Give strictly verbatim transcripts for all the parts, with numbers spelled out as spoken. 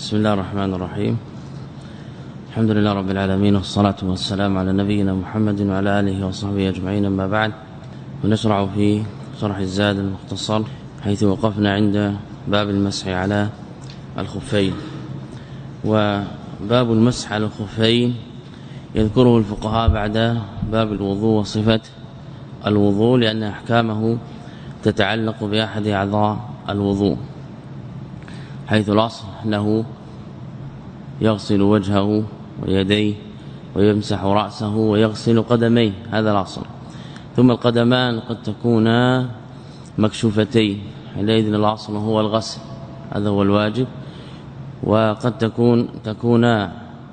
بسم الله الرحمن الرحيم. الحمد لله رب العالمين، والصلاة والسلام على نبينا محمد وعلى آله وصحبه أجمعين. أما بعد، ونشرع في شرح الزاد المختصر حيث وقفنا عند باب المسح على الخفين. وباب المسح على الخفين يذكره الفقهاء بعد باب الوضوء وصفة الوضوء، لأن أحكامه تتعلق بأحد أعضاء الوضوء، حيث الأصل أنه يغسل وجهه ويديه ويمسح رأسه ويغسل قدميه، هذا الأصل. ثم القدمان قد تكونا مكشوفتين، حينئذ الأصل هو الغسل، هذا هو الواجب. وقد تكون تكونا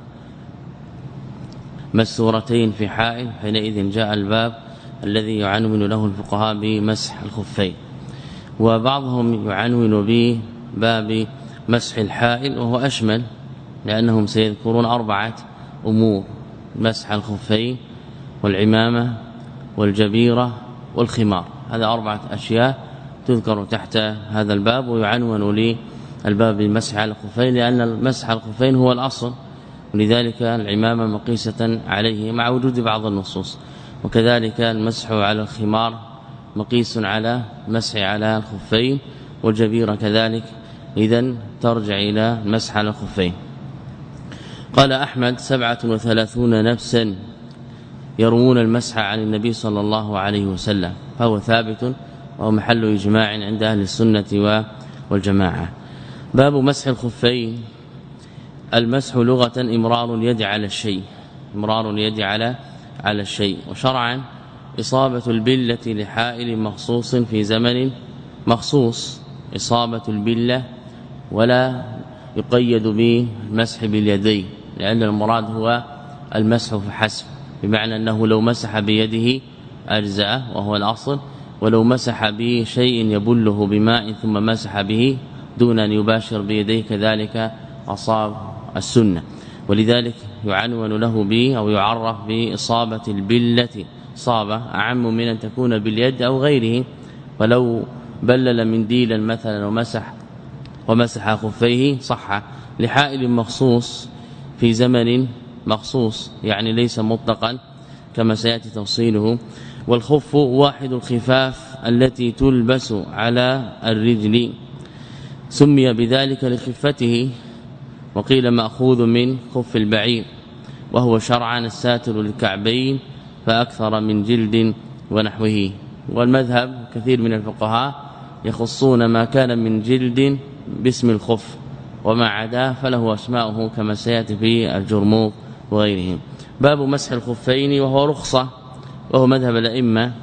مستورتين في حائل، حينئذ جاء الباب الذي يعنون له الفقهاء بمسح الخفين. وبعضهم يعنون بباب مسح الحائل، وهو أشمل، لأنهم سيذكرون أربعة أمور: مسح الخفين والعمامة والجبيرة والخمار. هذا أربعة أشياء تذكر تحت هذا الباب، ويعنون لي الباب المسح على الخفين، لأن المسح على الخفين هو الأصل، ولذلك العمامة مقيسة عليه مع وجود بعض النصوص، وكذلك المسح على الخمار مقيس على المسح على الخفين، والجبيرة كذلك، إذن ترجع إلى المسح على الخفين. قال أحمد: سبعة وثلاثون نفسا يروون المسح عن النبي صلى الله عليه وسلم، فهو ثابت وهو محل إجماع عند أهل السنة والجماعة. باب مسح الخفين. المسح لغة إمرار اليد على الشيء، إمرار اليد على على الشيء، وشرعا إصابة البلة لحائل مخصوص في زمن مخصوص، إصابة البلة، ولا يقيد بالمسح باليدين، لأن المراد هو المسح فحسب، بمعنى أنه لو مسح بيده أجزأ وهو الأصل، ولو مسح بشيء يبله بماء ثم مسح به دون أن يباشر بيديه كذلك أصاب السنة. ولذلك يعنون له به أو يعرف بإصابة البلة، إصابة أعم من أن تكون باليد أو غيره. ولو بلل منديلا مثلا ومسح ومسح خفيه صح، لحائل مخصوص في زمن مخصوص، يعني ليس مطلقا كما سيأتي تفصيله. والخف واحد الخفاف التي تلبس على الرجل، سمي بذلك لخفته، وقيل مأخوذ من خف البعير، وهو شرعا الساتر للكعبين فأكثر من جلد ونحوه. والمذهب كثير من الفقهاء يخصون ما كان من جلد باسم الخف، وما عداه فله أسماؤه كما سيأتي في الجرموق وغيرهم. باب مسح الخفين، وهو رخصة، وهو مذهب الأئمة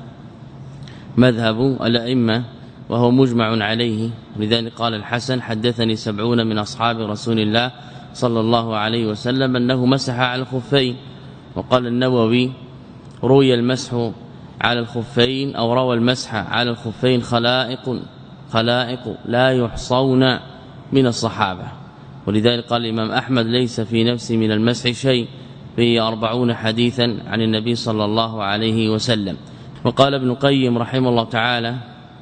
مذهب الأئمة وهو مجمع عليه. لذلك قال الحسن: حدثني سبعون من أصحاب رسول الله صلى الله عليه وسلم أنه مسح على الخفين. وقال النووي: روي المسح على الخفين أو روى المسح على الخفين خلائق خلائق لا يحصون من الصحابة. ولذلك قال الإمام أحمد: ليس في نفسي من المسح شيء، فيه أربعون حديثا عن النبي صلى الله عليه وسلم. وقال ابن القيم رحمه الله تعالى: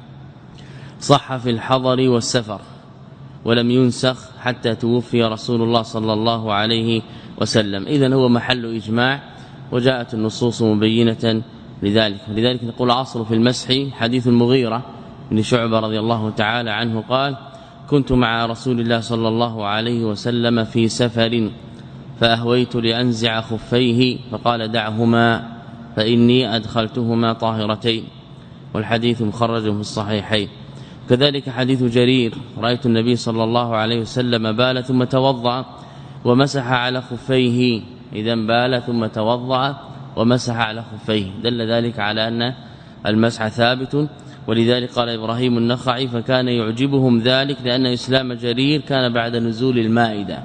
صح في الحضر والسفر، ولم ينسخ حتى توفي رسول الله صلى الله عليه وسلم. إذن هو محل إجماع، وجاءت النصوص مبينة لذلك. ولذلك نقول عصر في المسح حديث المغيرة بن شعبة رضي الله تعالى عنه قال: كنت مع رسول الله صلى الله عليه وسلم في سفر، فأهويت لأنزع خفيه، فقال: دعهما فإني أدخلتهما طاهرتين. والحديث مخرج في الصحيحين. كذلك حديث جرير: رأيت النبي صلى الله عليه وسلم بال ثم توضأ ومسح على خفيه. إذن بال ثم توضأ ومسح على خفيه، دل ذلك على أن المسح ثابت. ولذلك قال إبراهيم النخعي: فكان يعجبهم ذلك لأن إسلام جرير كان بعد نزول المائدة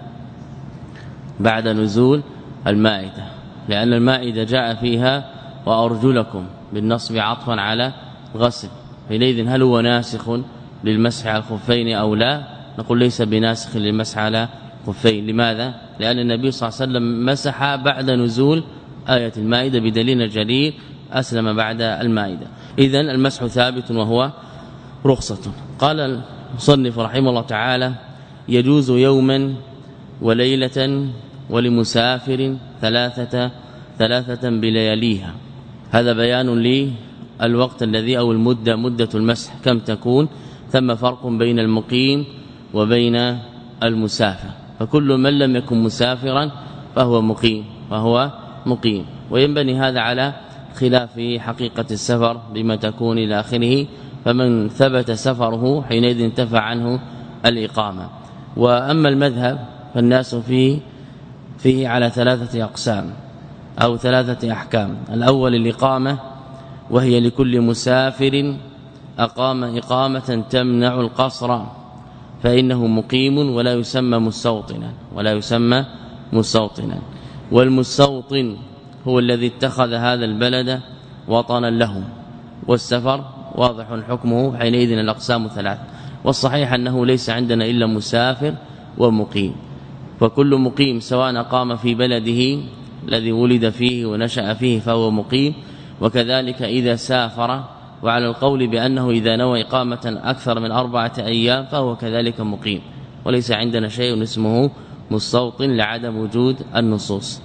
بعد نزول المائدة لأن المائدة جاء فيها وأرجلكم بالنصب عطفا على غسل. حينئذ هل هو ناسخ للمسح على الخفين أو لا؟ نقول ليس بناسخ للمسح على الخفين. لماذا؟ لأن النبي صلى الله عليه وسلم مسح بعد نزول آية المائدة، بدليل جرير أسلم بعد المائدة. إذن المسح ثابت وهو رخصة. قال المصنف رحمه الله تعالى: يجوز يوما وليلة ولمسافر ثلاثة ثلاثة بلياليها. هذا بيان للوقت الذي أو المدة مدة المسح كم تكون. ثم فرق بين المقيم وبين المسافر، فكل من لم يكن مسافرا فهو مقيم فهو مقيم وينبني هذا على خلاف حقيقة السفر بما تكون إلى آخره. فمن ثبت سفره حينئذ انتفع عنه الإقامة. وأما المذهب فالناس فيه فيه على ثلاثة أقسام أو ثلاثة أحكام. الأول الإقامة، وهي لكل مسافر أقام إقامة تمنع القصر فإنه مقيم ولا يسمى مستوطنا ولا يسمى مستوطنا. والمستوطن هو الذي اتخذ هذا البلد وطنا له. والسفر واضح حكمه حينئذ الأقسام ثلاث. والصحيح أنه ليس عندنا إلا مسافر ومقيم، فكل مقيم سواء قام في بلده الذي ولد فيه ونشأ فيه فهو مقيم، وكذلك إذا سافر، وعلى القول بأنه إذا نوى إقامة أكثر من أربعة أيام فهو كذلك مقيم. وليس عندنا شيء اسمه مستوطن لعدم وجود النصوص.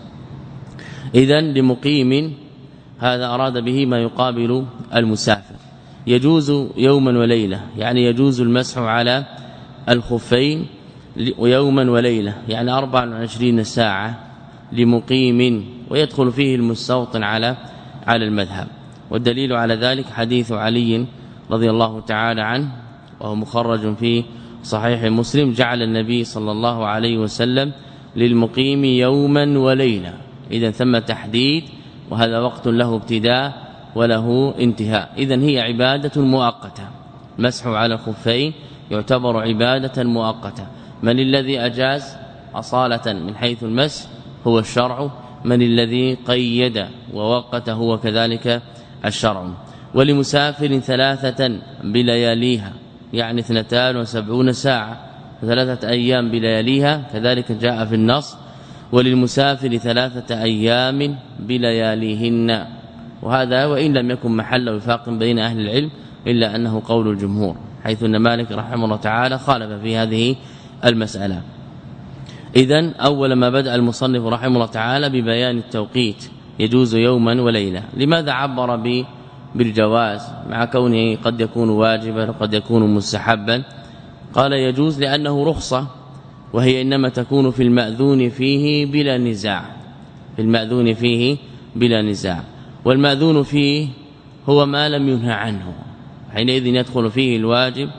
إذن لمقيم هذا أراد به ما يقابل المسافر. يجوز يوما وليلة، يعني يجوز المسح على الخفين يوما وليلة، يعني أربع وعشرين ساعة لمقيم، ويدخل فيه المستوطن على على المذهب. والدليل على ذلك حديث علي رضي الله تعالى عنه وهو مخرج في صحيح مسلم: جعل النبي صلى الله عليه وسلم للمقيم يوما وليلة. إذن ثم تحديد، وهذا وقت له ابتداء وله انتهاء. إذن هي عبادة مؤقتة. مسح على الخفين يعتبر عبادة مؤقتة. من الذي أجاز أصالة من حيث المسح؟ هو الشرع. من الذي قيد ووقت؟ هو كذلك الشرع. ولمسافر ثلاثة بلياليها، يعني اثنتان وسبعون ساعة، ثلاثة أيام بلياليها، كذلك جاء في النص: وللمسافر ثلاثة أيام بلياليهن. وهذا وإن لم يكن محل وفاق بين أهل العلم إلا أنه قول الجمهور، حيث أن مالك رحمه الله تعالى خالف في هذه المسألة. إذن أول ما بدأ المصنف رحمه الله تعالى ببيان التوقيت، يجوز يوما وليلة. لماذا عبر بالجواز مع كونه قد يكون واجبا وقد يكون مستحبا؟ قال يجوز لأنه رخصة، وهي إنما تكون في المأذون فيه بلا نزاع، في المأذون فيه بلا نزاع. والمأذون فيه هو ما لم ينهى عنه، حينئذ يدخل فيه الواجب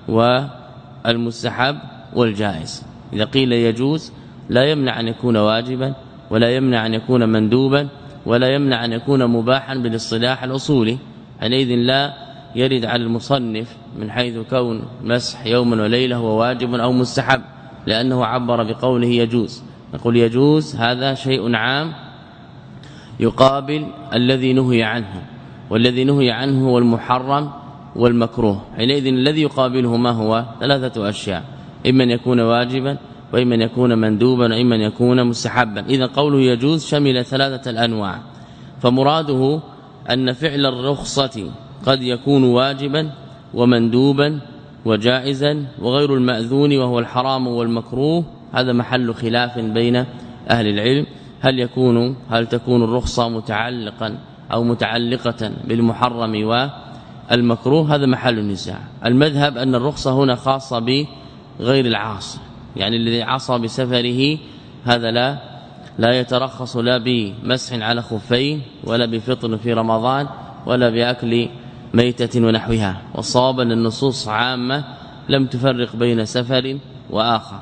والمستحب والجائز. إذا قيل يجوز لا يمنع أن يكون واجبا، ولا يمنع أن يكون مندوبا، ولا يمنع أن يكون مباحا بالاصطلاح الأصولي. حينئذ لا يرد على المصنف من حيث كون مسح يوما وليلة هو واجب أو مستحب، لأنه عبر بقوله يجوز. نقول يجوز هذا شيء عام يقابل الذي نهي عنه، والذي نهي عنه هو المحرم والمكروه. حينئذ الذي يقابله ما هو؟ ثلاثة أشياء: إما أن يكون واجبا، وإما أن يكون مندوبا، وإما أن يكون مستحبا. إذا قوله يجوز شمل ثلاثة الأنواع. فمراده أن فعل الرخصة قد يكون واجبا ومندوبا وجائزا، وغير المأذون وهو الحرام والمكروه هذا محل خلاف بين أهل العلم. هل يكون هل تكون الرخصة متعلقا أو متعلقة بالمحرم والمكروه؟ هذا محل النزاع. المذهب أن الرخصة هنا خاصة بغير العاصي، يعني الذي عصى بسفره هذا لا لا يترخص لا بمسح على خفين، ولا بفطر في رمضان، ولا بأكل ميتة ونحوها. والصواب أن النصوص عامة لم تفرق بين سفر وآخر.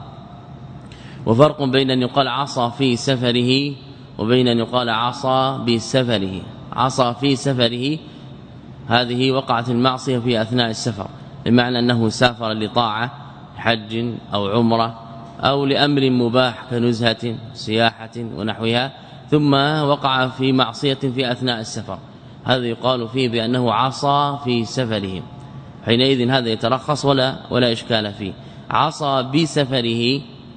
وفرق بين أن يقال عصى في سفره وبين أن يقال عصى بسفره. عصى في سفره هذه وقعت المعصية في أثناء السفر، بمعنى أنه سافر لطاعة حج أو عمرة أو لأمر مباح كنزهة سياحة ونحوها، ثم وقع في معصية في أثناء السفر، هذا يقال فيه بأنه عصى في سفره. حينئذ هذا يترخص ولا ولا إشكال فيه. عصى بسفره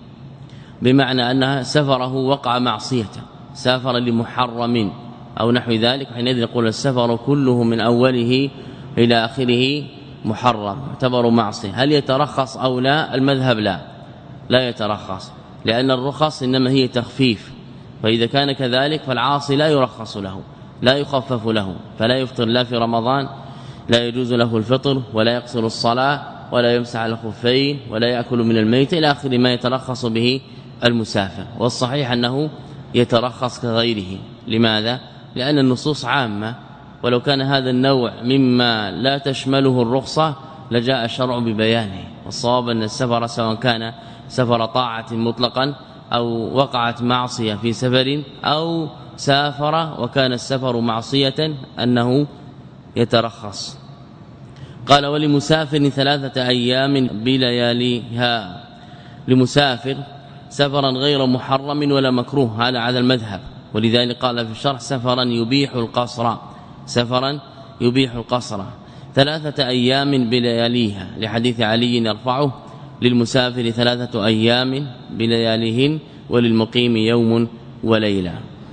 بمعنى أن سفره وقع معصيته، سافر لمحرم أو نحو ذلك، حينئذ يقول السفر كله من أوله إلى آخره محرم، يعتبر معصية. هل يترخص أو لا؟ المذهب لا لا يترخص، لأن الرخص إنما هي تخفيف، فإذا كان كذلك فالعاصي لا يرخص له لا يخفف له، فلا يفطر لا في رمضان، لا يجوز له الفطر، ولا يقصر الصلاة، ولا يمسح على الخفين، ولا يأكل من الميت إلى آخر ما يترخص به المسافر. والصحيح أنه يترخص كغيره. لماذا؟ لأن النصوص عامة، ولو كان هذا النوع مما لا تشمله الرخصة لجاء الشرع ببيانه. والصواب أن السفر سواء كان سفر طاعة مطلقا أو وقعت معصية في سفر أو سافر وكان السفر معصية أنه يترخص. قال ولمسافر ثلاثة أيام بلياليها، لمسافر سفرا غير محرم ولا مكروه، هذا على المذهب. ولذلك قال في الشرح سفرا يبيح القصر، سفرا يبيح القصر ثلاثة أيام بلياليها، لحديث علي يرفعه للمسافر ثلاثة أيام بلياليهن وللمقيم يوم وليلة.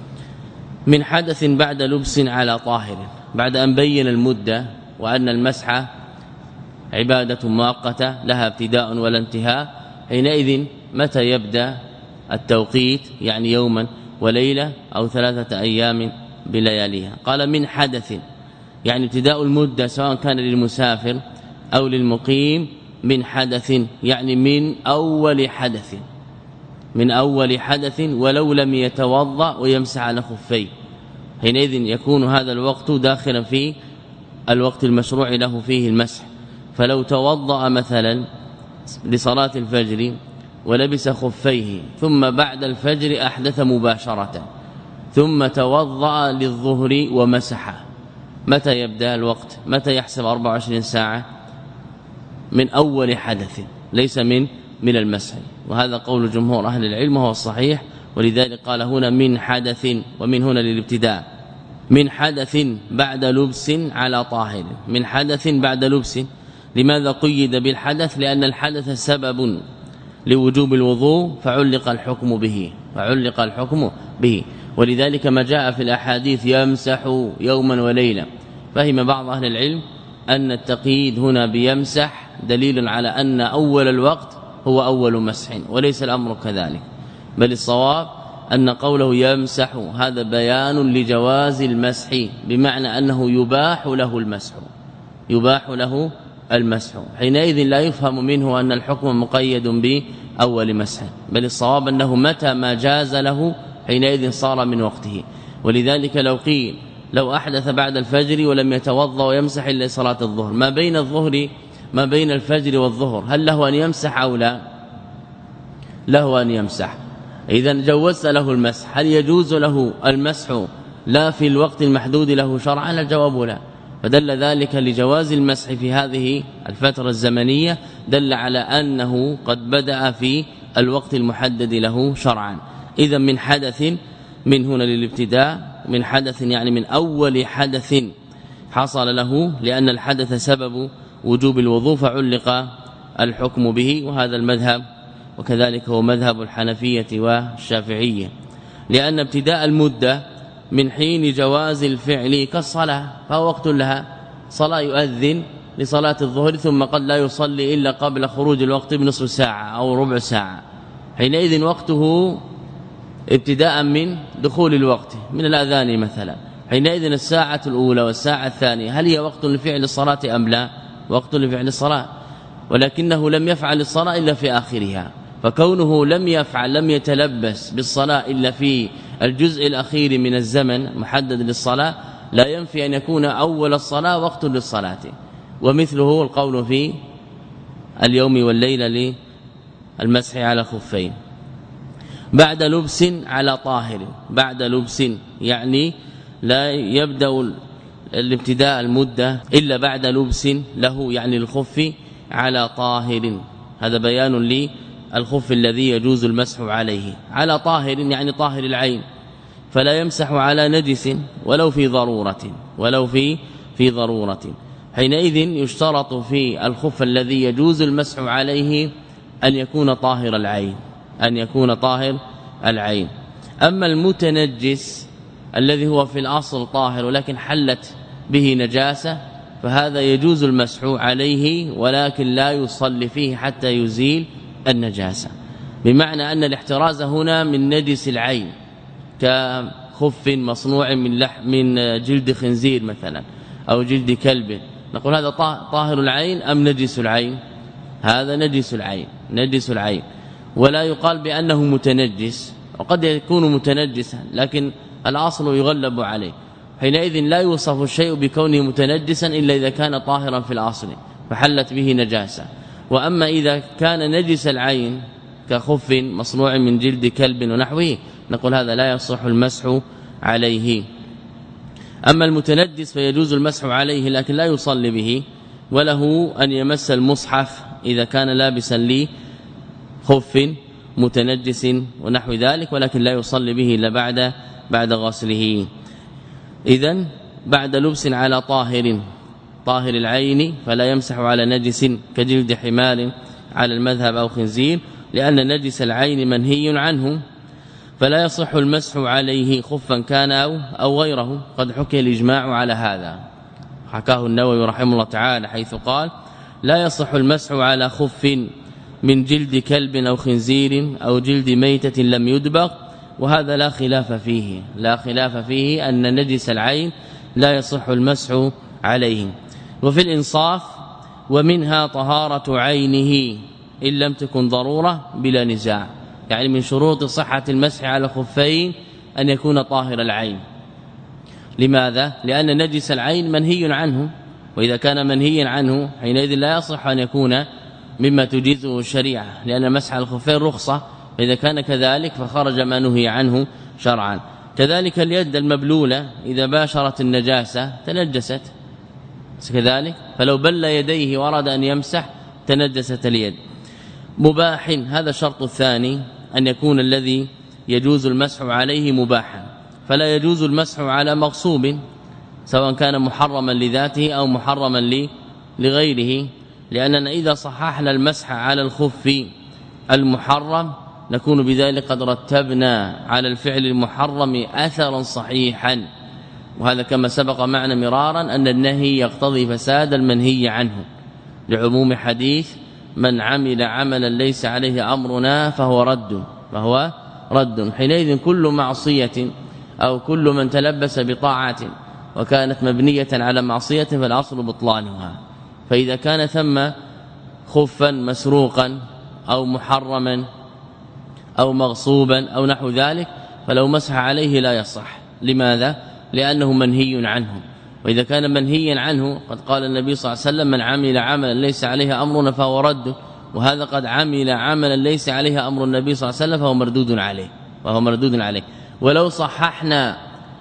من حدث بعد لبس على طاهر، بعد أن بين المدة وأن المسح عبادة مؤقتة لها ابتداء ولا انتهاء، حينئذ متى يبدأ التوقيت؟ يعني يوما وليلة أو ثلاثة أيام بلياليها. قال من حدث، يعني ابتداء المدة سواء كان للمسافر أو للمقيم من حدث، يعني من أول حدث، من أول حدث ولو لم يتوضأ ويمسح على خفيه، حينئذ يكون هذا الوقت داخلا في الوقت المشروع له فيه المسح. فلو توضأ مثلا لصلاة الفجر ولبس خفيه ثم بعد الفجر أحدث مباشرة ثم توضأ للظهر ومسح، متى يبدأ الوقت؟ متى يحسب أربع وعشرين ساعة؟ من أول حدث، ليس من من المسح. وهذا قول جمهور أهل العلم وهو الصحيح. ولذلك قال هنا من حدث، ومن هنا للابتداء. من حدث بعد لبس على طاهر، من حدث بعد لبس. لماذا قيد بالحدث؟ لأن الحدث سبب لوجوب الوضوء فعلق الحكم به، فعلق الحكم به. ولذلك ما جاء في الأحاديث يمسح يوما وليلة، فهم بعض أهل العلم أن التقييد هنا بيمسح دليل على أن أول الوقت هو أول مسح، وليس الأمر كذلك، بل الصواب أن قوله يمسح هذا بيان لجواز المسح، بمعنى أنه يباح له المسح، يباح له المسح. حينئذ لا يفهم منه أن الحكم مقيد بأول مسح، بل الصواب أنه متى ما جاز له حينئذ صار من وقته. ولذلك لو قيل لو أحدث بعد الفجر ولم يتوضأ ويمسح إلا صلاة الظهر، ما بين الظهر ما بين الفجر والظهر، هل له أن يمسح أو لا؟ له أن يمسح. إذا جوزت له المسح، هل يجوز له المسح لا في الوقت المحدود له شرعا؟ الجواب لا. فدل ذلك لجواز المسح في هذه الفترة الزمنية، دل على أنه قد بدأ في الوقت المحدد له شرعا. إذا من حدث، من هنا للابتداء، من حدث يعني من أول حدث حصل له، لأن الحدث سبب وجوب الوضوء فعلق الحكم به. وهذا المذهب، وكذلك هو مذهب الحنفية والشافعية، لأن ابتداء المدة من حين جواز الفعل كالصلاة، فهو وقت لها. صلاة يؤذن لصلاة الظهر ثم قد لا يصلي إلا قبل خروج الوقت بنصف ساعة أو ربع ساعة، حينئذ وقته ابتداء من دخول الوقت من الأذان مثلا. حينئذ الساعة الأولى والساعة الثانية هل هي وقت لفعل الصلاة أم لا؟ وقت لفعل الصلاة، ولكنه لم يفعل الصلاة إلا في آخرها. فكونه لم يفعل لم يتلبس بالصلاة إلا في الجزء الأخير من الزمن محدد للصلاة، لا ينفي أن يكون أول الصلاة وقت للصلاة. ومثله القول في اليوم والليلة للمسح على خفين. بعد لبس على طاهر، بعد لبس يعني لا يبدأ الابتداء المدة إلا بعد لبس له، يعني الخف على طاهر. هذا بيان للخف الذي يجوز المسح عليه. على طاهر يعني طاهر العين، فلا يمسح على نجس ولو في ضرورة، ولو في في ضرورة. حينئذ يشترط في الخف الذي يجوز المسح عليه أن يكون طاهر العين، أن يكون طاهر العين. أما المتنجس الذي هو في الأصل طاهر ولكن حلت به نجاسة، فهذا يجوز المسح عليه ولكن لا يصلي فيه حتى يزيل النجاسة. بمعنى أن الاحتراز هنا من نجس العين كخف مصنوع من لحم من جلد خنزير مثلا أو جلد كلب، نقول هذا طاهر العين أم نجس العين؟ هذا نجس العين نجس العين ولا يقال بأنه متنجس، وقد يكون متنجسا لكن الأصل يغلب عليه، حينئذ لا يوصف الشيء بكونه متنجسا إلا إذا كان طاهرا في الأصل فحلت به نجاسة. وأما إذا كان نجس العين كخف مصنوع من جلد كلب ونحوه نقول هذا لا يصح المسح عليه. أما المتنجس فيجوز المسح عليه لكن لا يصلي به، وله أن يمس المصحف إذا كان لابسا لي خف متنجس ونحو ذلك، ولكن لا يصلي به إلا بعد بعد غسله. إذن بعد لبس على طاهر طاهر العين فلا يمسح على نجس كجلد حمار على المذهب أو خنزير، لأن نجس العين منهي عنه فلا يصح المسح عليه خفا كان أو, أو غيره. قد حكي الإجماع على هذا، حكاه النووي رحمه الله تعالى حيث قال لا يصح المسح على خف من جلد كلب أو خنزير أو جلد ميتة لم يدبغ، وهذا لا خلاف فيه لا خلاف فيه أن نجس العين لا يصح المسح عليه. وفي الإنصاف ومنها طهارة عينه إن لم تكن ضرورة بلا نزاع، يعني من شروط صحة المسح على خفين أن يكون طاهر العين. لماذا؟ لأن نجس العين منهي عنه، وإذا كان منهيا عنه حينئذ لا يصح أن يكون مما تجيزه الشريعة، لأن مسح الخفين رخصة، فإذا كان كذلك فخرج ما نهي عنه شرعا. كذلك اليد المبلولة إذا باشرت النجاسة تنجست كذلك، فلو بل يديه وأراد أن يمسح تنجست اليد. مباح هذا الشرط الثاني، أن يكون الذي يجوز المسح عليه مباحا، فلا يجوز المسح على مغصوب سواء كان محرما لذاته أو محرما لغيره، لأننا إذا صححنا المسح على الخف المحرم نكون بذلك قد رتبنا على الفعل المحرم أثرا صحيحا، وهذا كما سبق معنا مرارا أن النهي يقتضي فساد المنهي عنه، لعموم حديث من عمل عملا ليس عليه أمرنا فهو رد فهو رد. حينئذ كل معصية أو كل من تلبس بطاعة وكانت مبنية على معصية فالأصل بطلانها، فإذا كان ثم خفا مسروقا أو محرما أو مغصوبا أو نحو ذلك فلو مسح عليه لا يصح. لماذا؟ لأنه منهي عنه، وإذا كان منهيا عنه قد قال النبي صلى الله عليه وسلم من عمل عملا ليس عليه أمرنا فهو رد، وهذا قد عمل عملا ليس عليه أمر النبي صلى الله عليه وسلم فهو مردود عليه وهو مردود عليه. ولو صححنا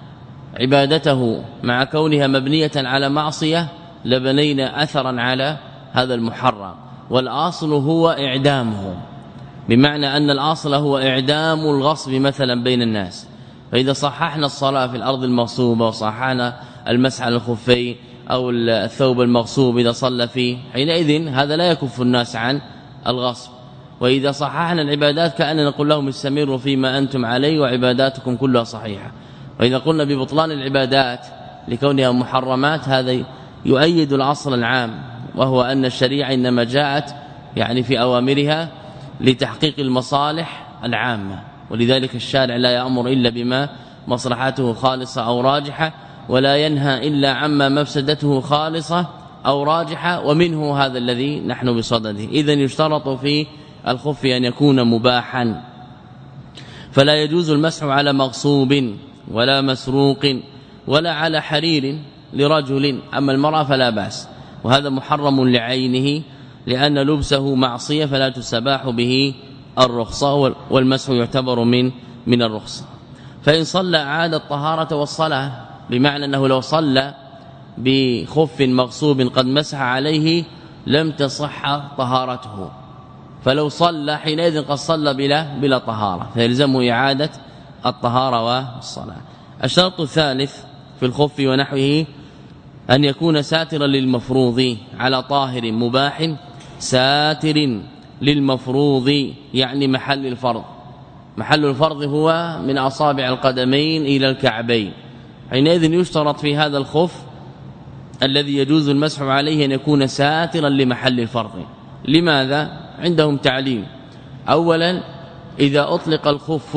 عبادته مع كونها مبنية على معصية لبنينا أثرا على هذا المحرم، والأصل هو إعدامه، بمعنى أن الأصل هو إعدام الغصب مثلا بين الناس، فإذا صححنا الصلاة في الأرض المغصوبة وصححنا المسح على الخفين أو الثوب المغصوب إذا صلى فيه حينئذ هذا لا يكف الناس عن الغصب. وإذا صححنا العبادات كأننا نقول لهم استمروا فيما أنتم عليه وعباداتكم كلها صحيحة. وإذا قلنا ببطلان العبادات لكونها محرمات هذا يؤيد الأصل العام، وهو أن الشريعة إنما جاءت يعني في أوامرها لتحقيق المصالح العامة، ولذلك الشارع لا يأمر إلا بما مصلحته خالصة أو راجحة، ولا ينهى إلا عما مفسدته خالصة أو راجحة، ومنه هذا الذي نحن بصدده. إذن يشترط في الخف أن يكون مباحا، فلا يجوز المسح على مغصوب ولا مسروق ولا على حرير لرجل، أما المرأة فلا بأس، وهذا محرم لعينه لأن لبسه معصية فلا تستباح به الرخصة، والمسح يعتبر من من الرخصة. فإن صلى عاد الطهارة والصلاة، بمعنى أنه لو صلى بخف مغصوب قد مسح عليه لم تصح طهارته، فلو صلى حينئذ قد صلى بلا بلا طهارة فيلزمه إعادة الطهارة والصلاة. الشرط الثالث في الخف ونحوه أن يكون ساترا للمفروض على طاهر مباح ساتر للمفروض، يعني محل الفرض. محل الفرض هو من أصابع القدمين إلى الكعبين، حينئذ يشترط في هذا الخف الذي يجوز المسح عليه أن يكون ساترا لمحل الفرض. لماذا؟ عندهم تعليل. أولا إذا أطلق الخف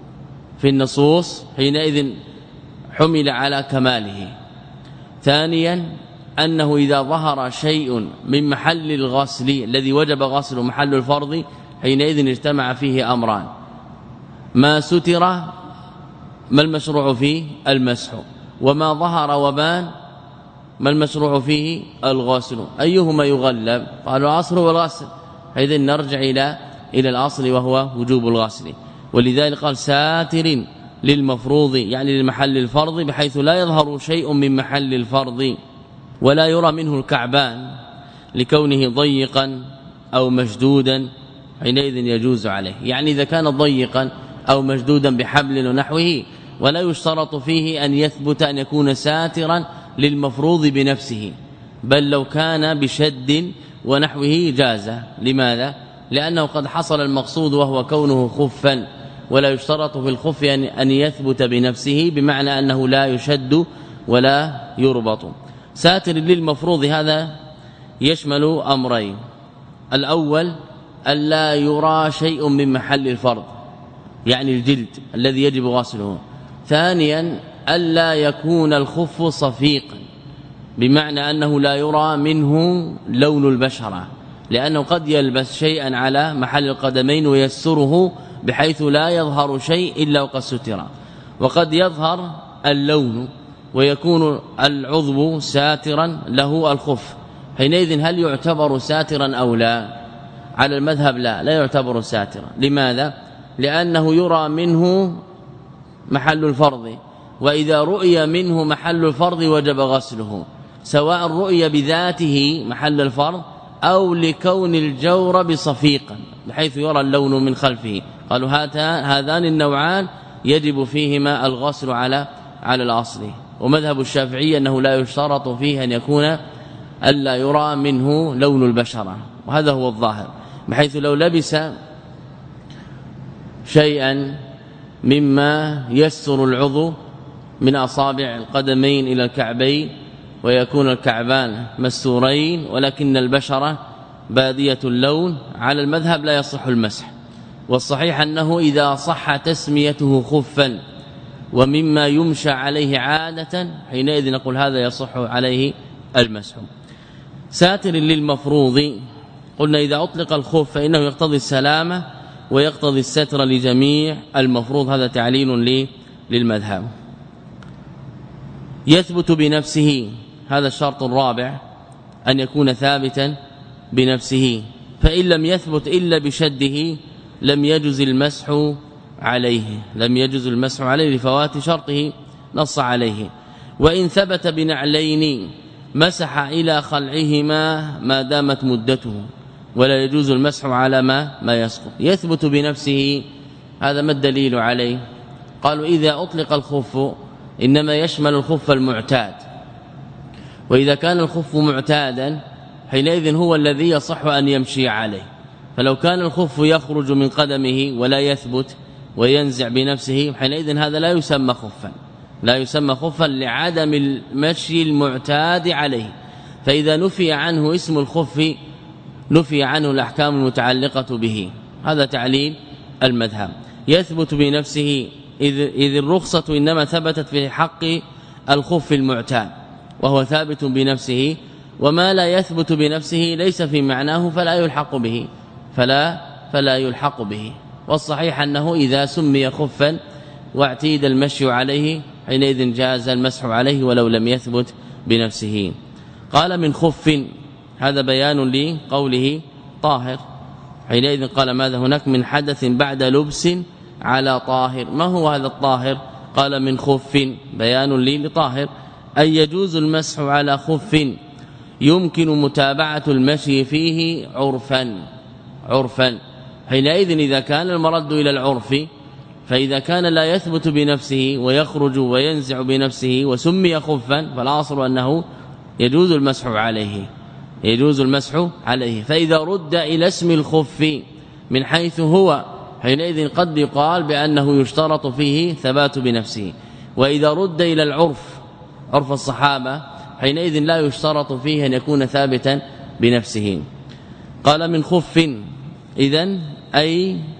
في النصوص حينئذ حمل على كماله. ثانيا أنه إذا ظهر شيء من محل الغسل الذي وجب غسله محل الفرض حينئذ اجتمع فيه أمران: ما ستر ما المشروع فيه المسح، وما ظهر وبان ما المشروع فيه الغسل، أيهما يغلب؟ قالوا العصر والغسل، إذن نرجع إلى إلى الأصل وهو وجوب الغسل. ولذلك قال ساتر للمفروض يعني للمحل الفرض بحيث لا يظهر شيء من محل الفرض ولا يرى منه الكعبان لكونه ضيقا أو مشدودا حينئذ يجوز عليه. يعني إذا كان ضيقا أو مشدودا بحبل ونحوه ولا يشترط فيه أن يثبت أن يكون ساترا للمفروض بنفسه، بل لو كان بشد ونحوه جاز. لماذا؟ لأنه قد حصل المقصود وهو كونه خفا، ولا يشترط في الخف أن يثبت بنفسه، بمعنى أنه لا يشد ولا يربط. ساتر للمفروض هذا يشمل أمرين: الأول ألا يرى شيء من محل الفرض يعني الجلد الذي يجب غسله. ثانيا ألا يكون الخف صفيقا، بمعنى أنه لا يرى منه لون البشرة، لأنه قد يلبس شيئا على محل القدمين ويستره بحيث لا يظهر شيء إلا وقد ستر، وقد يظهر اللون ويكون العضو ساترا له الخف. حينئذ هل يعتبر ساترا أو لا؟ على المذهب لا لا يعتبر ساترا. لماذا؟ لأنه يرى منه محل الفرض، وإذا رؤي منه محل الفرض وجب غسله، سواء رؤي بذاته محل الفرض أو لكون الجورب صفيقا بحيث يرى اللون من خلفه. قالوا هذان النوعان يجب فيهما الغسل على على الأصل. ومذهب الشافعي أنه لا يشترط فيه أن يكون ألا يرى منه لون البشرة، وهذا هو الظاهر، بحيث لو لبس شيئا مما يستر العضو من أصابع القدمين إلى الكعبين ويكون الكعبان مستورين ولكن البشرة بادية اللون، على المذهب لا يصح المسح. والصحيح أنه إذا صح تسميته خفا ومما يمشى عليه عادة حينئذ نقول هذا يصح عليه المسح. ساتر للمفروض قلنا إذا أطلق الخف فإنه يقتضي السلامة ويقتضي الستر لجميع المفروض، هذا تعليل للمذهب. يثبت بنفسه، هذا الشرط الرابع، أن يكون ثابتا بنفسه، فإن لم يثبت إلا بشده لم يجز المسح عليه لم يجز المسح عليه لفوات شرطه نص عليه. وإن ثبت بنعلين مسح إلى خلعهما ما دامت مدته، ولا يجوز المسح على ما ما يسقط. يثبت بنفسه، هذا ما الدليل عليه؟ قالوا إذا أطلق الخف إنما يشمل الخف المعتاد، وإذا كان الخف معتادا حينئذ هو الذي يصح أن يمشي عليه. فلو كان الخف يخرج من قدمه ولا يثبت وينزع بنفسه حينئذ هذا لا يسمى خفا لا يسمى خفا لعدم المشي المعتاد عليه. فإذا نفي عنه اسم الخف نفي عنه الأحكام المتعلقة به، هذا تعليل المذهب. يثبت بنفسه إذ, إذ الرخصة إنما ثبتت في حق الخف المعتاد وهو ثابت بنفسه، وما لا يثبت بنفسه ليس في معناه فلا يلحق به فلا فلا يلحق به. والصحيح أنه إذا سمي خفا واعتيد المشي عليه حينئذ جاز المسح عليه ولو لم يثبت بنفسه. قال من خف، هذا بيان لقوله طاهر، حينئذ قال ماذا هناك؟ من حدث بعد لبس على طاهر. ما هو هذا الطاهر؟ قال من خف، بيان لي لطاهر، أي يجوز المسح على خف يمكن متابعة المشي فيه عرفا عرفا حينئذ إذا كان المرد إلى العرف، فإذا كان لا يثبت بنفسه ويخرج وينزع بنفسه وسمي خفا فالأصل أنه يجوز المسح عليه يجوز المسح عليه. فإذا رد إلى اسم الخف من حيث هو حينئذ قد يقال بأنه يشترط فيه ثبات بنفسه، وإذا رد إلى العرف عرف الصحابة حينئذ لا يشترط فيه أن يكون ثابتا بنفسه. قال من خف، إذن أي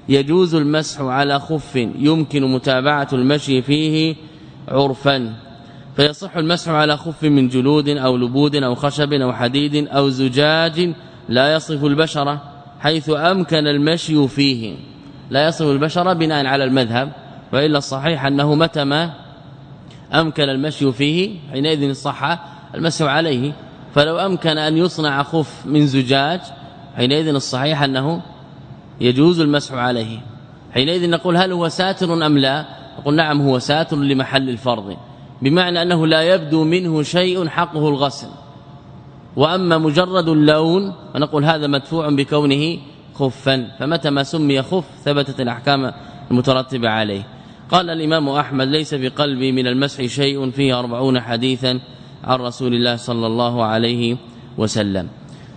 يجوز المسح على خف يمكن متابعة المشي فيه عرفا، فيصح المسح على خف من جلود أو لبود أو خشب أو حديد أو زجاج لا يصف البشرة حيث أمكن المشي فيه. لا يصف البشرة بناء على المذهب، وإلا الصحيح أنه متى ما أمكن المشي فيه حينئذ صح المسح عليه. فلو أمكن أن يصنع خف من زجاج حينئذ الصحيح أنه يجوز المسح عليه. حينئذ نقول هل هو ساتر أم لا؟ نقول نعم هو ساتر لمحل الفرض، بمعنى أنه لا يبدو منه شيء حقه الغسل. وأما مجرد اللون فنقول هذا مدفوع بكونه خفا، فمتى ما سمي خف ثبتت الأحكام المترتبة عليه. قال الإمام أحمد ليس في قلبي من المسح شيء فيه أربعون حديثا عن رسول الله صلى الله عليه وسلم.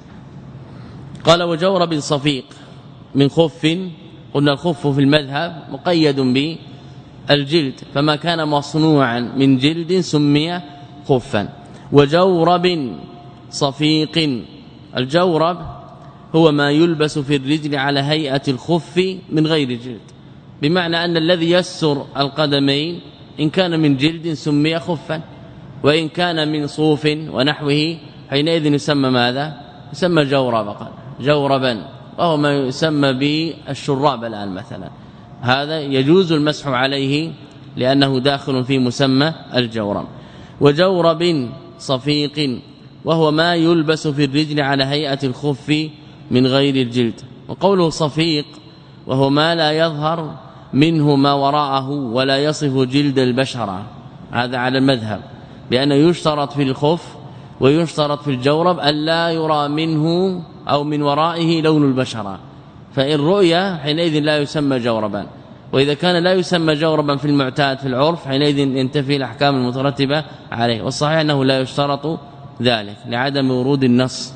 قال وجورب صفيق من خف، قلنا الخف في المذهب مقيد بالجلد، فما كان مصنوعا من جلد سمي خفا. وجورب صفيق، الجورب هو ما يلبس في الرجل على هيئة الخف من غير جلد، بمعنى أن الذي يستر القدمين إن كان من جلد سمي خفا، وإن كان من صوف ونحوه حينئذ يسمى ماذا؟ يسمى جوربا جوربا، وهو ما يسمى بالشراب الآن مثلا، هذا يجوز المسح عليه لأنه داخل في مسمى الجورب. وجورب صفيق وهو ما يلبس في الرجل على هيئة الخف من غير الجلد. وقوله صفيق وهو ما لا يظهر منه ما وراءه ولا يصف جلد البشرة، هذا على المذهب، بأنه يشترط في الخف ويشترط في الجورب ألا يرى منه أو من ورائه لون البشرة، فإن رؤيا حينئذ لا يسمى جوربا. وإذا كان لا يسمى جوربا في المعتاد في العرف حينئذ ينتفي الأحكام المترتبة عليه. والصحيح أنه لا يشترط ذلك لعدم ورود النص،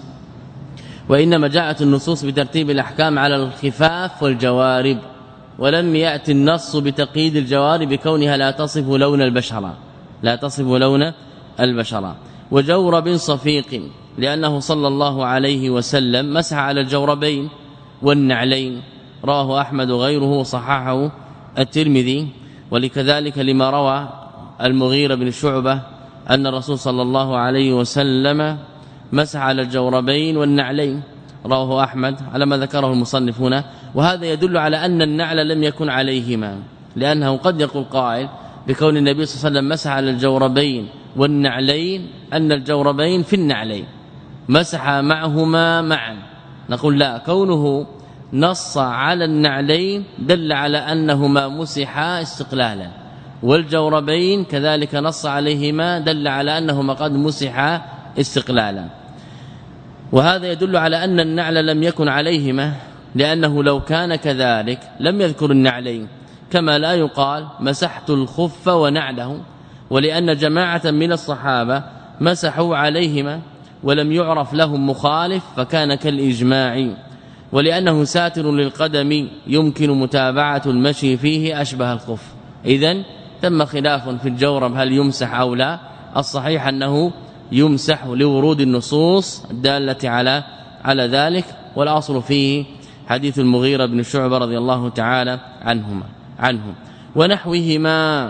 وإنما جاءت النصوص بترتيب الأحكام على الخفاف والجوارب، ولم يأتي النص بتقييد الجوارب بكونها لا تصف لون البشرة لا تصف لون البشرة. وجورب صفيق لأنه صلى الله عليه وسلم مسح على الجوربين والنعلين، رواه أحمد وغيره وصححه الترمذي. ولكذلك لما روى المغيرة بن شعبة أن الرسول صلى الله عليه وسلم مسح على الجوربين والنعلين، رواه أحمد على ما ذكره المصنف هنا. وهذا يدل على أن النعل لم يكن عليهما، لأنه قد يقول قائل بكون النبي صلى الله عليه وسلم مسح على الجوربين والنعلين أن الجوربين في النعلين مسح معهما معا، نقول لا، كونه نص على النعلين دل على أنهما مسحا استقلالا، والجوربين كذلك نص عليهما دل على أنهما قد مسحا استقلالا. وهذا يدل على أن النعل لم يكن عليهما، لأنه لو كان كذلك لم يذكر النعلين، كما لا يقال مسحت الخف ونعله، ولأن جماعة من الصحابة مسحوا عليهما ولم يعرف لهم مخالف فكان كالإجماع. ولأنه ساتر للقدم يمكن متابعة المشي فيه أشبه الخف، إذن تم خلاف في الجورب هل يمسح أو لا. الصحيح أنه يمسح لورود النصوص الدالة على على ذلك، والأصل فيه حديث المغيرة بن شعبة رضي الله تعالى عنهما عنه. ونحوهما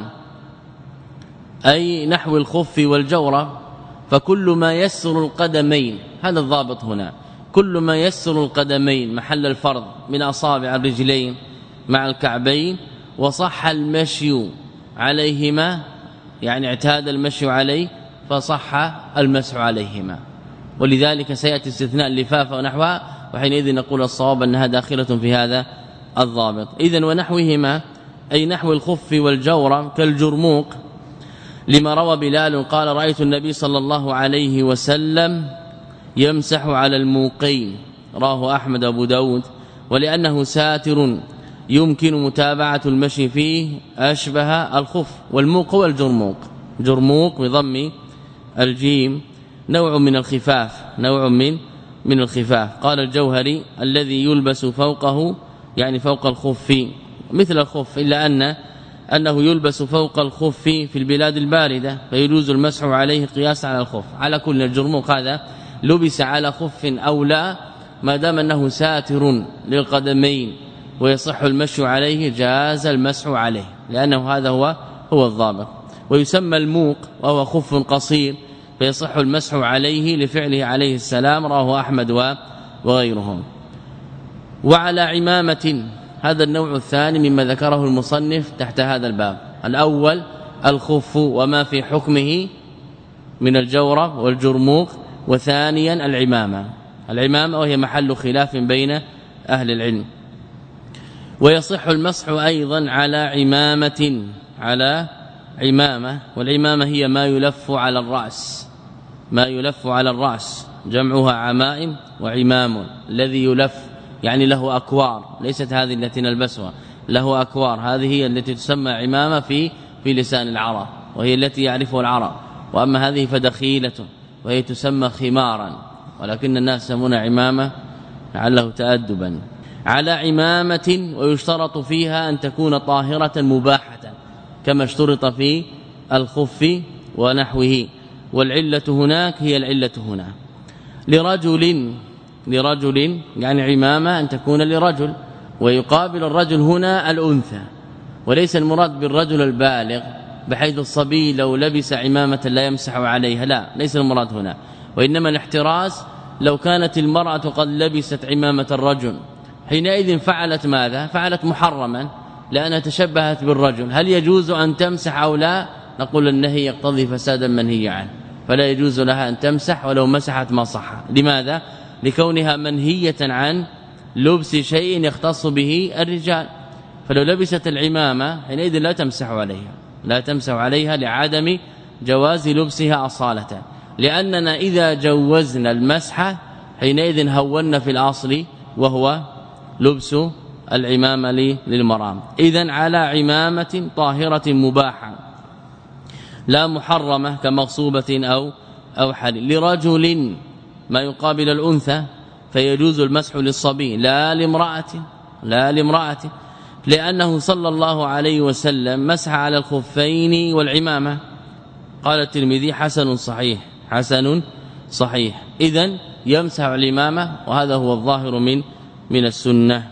أي نحو الخف والجورب، فكل ما يسر القدمين، هذا الضابط هنا، كل ما يسر القدمين محل الفرض من أصابع الرجلين مع الكعبين وصح المشي عليهما، يعني اعتاد المشي عليه فصح المسح عليهما. ولذلك سيأتي استثناء اللفافة ونحوها، وحينئذ نقول الصواب أنها داخلة في هذا الضابط. إذن ونحوهما أي نحو الخف والجورب كالجرموق، لما روى بلال قال رأيت النبي صلى الله عليه وسلم يمسح على الموقين، راه أحمد أبو داود. ولأنه ساتر يمكن متابعة المشي فيه أشبه الخف. والموق والجرموق، جرموق بضم الجيم نوع من الخفاف، نوع من من الخفاف. قال الجوهري الذي يلبس فوقه يعني فوق الخف مثل الخف، إلا أن أنه يلبس فوق الخف في البلاد الباردة فيجوز المسح عليه قياس على الخف. على كل الجرموق هذا لبس على خف أو لا، ما دام أنه ساتر للقدمين ويصح المشي عليه جاز المسح عليه، لأنه هذا هو هو الضابط. ويسمى الموق وهو خف قصير فيصح المسح عليه لفعله عليه السلام، رواه أحمد وغيرهم. وعلى عمامة، هذا النوع الثاني مما ذكره المصنف تحت هذا الباب. الأول الخف وما في حكمه من الجورب والجرموق، وثانيا العمامة. العمامة وهي محل خلاف بين أهل العلم. ويصح المسح أيضا على عمامة، على عمامة، والعمامة هي ما يلف على الرأس، ما يلف على الرأس، جمعها عمائم وعمام. الذي يلف يعني له أكوار، ليست هذه التي نلبسها، له أكوار، هذه هي التي تسمى عمامة في في لسان العرب، وهي التي يعرفها العرب. وأما هذه فدخيلة وهي تسمى خمارا، ولكن الناس يسمونها عمامة لعله تأدبا. على عمامة، ويشترط فيها أن تكون طاهرة مباحة كما اشترط في الخف ونحوه، والعلة هناك هي العلة هنا. لرجل، لرجل يعني عمامة أن تكون لرجل، ويقابل الرجل هنا الأنثى، وليس المراد بالرجل البالغ بحيث الصبي لو لبس عمامة لا يمسح عليها، لا، ليس المراد هنا، وإنما الاحتراز لو كانت المرأة قد لبست عمامة الرجل، حينئذ فعلت ماذا؟ فعلت محرما لأنها تشبهت بالرجل. هل يجوز أن تمسح أو لا؟ نقول النهي يقتضي فسادا منهي عنه، فلا يجوز لها أن تمسح، ولو مسحت ما صح. لماذا؟ لكونها منهية عن لبس شيء يختص به الرجال، فلو لبست العمامة حينئذ لا تمسح عليها، لا تمسح عليها لعدم جواز لبسها أصالة. لأننا إذا جوزنا المسح حينئذ هونا في الأصل وهو لبس العمامة للمرام. إذن على عمامة طاهرة مباحة لا محرمة كمغصوبة أو أو حل. لرجل ما يقابل الأنثى فيجوز المسح للصبي، لا لامرأة، لا لامرأة، لأنه صلى الله عليه وسلم مسح على الخفين والعمامة. قال الترمذي حسن صحيح، حسن صحيح. إذن يمسح العمامة، وهذا هو الظاهر من من السنة.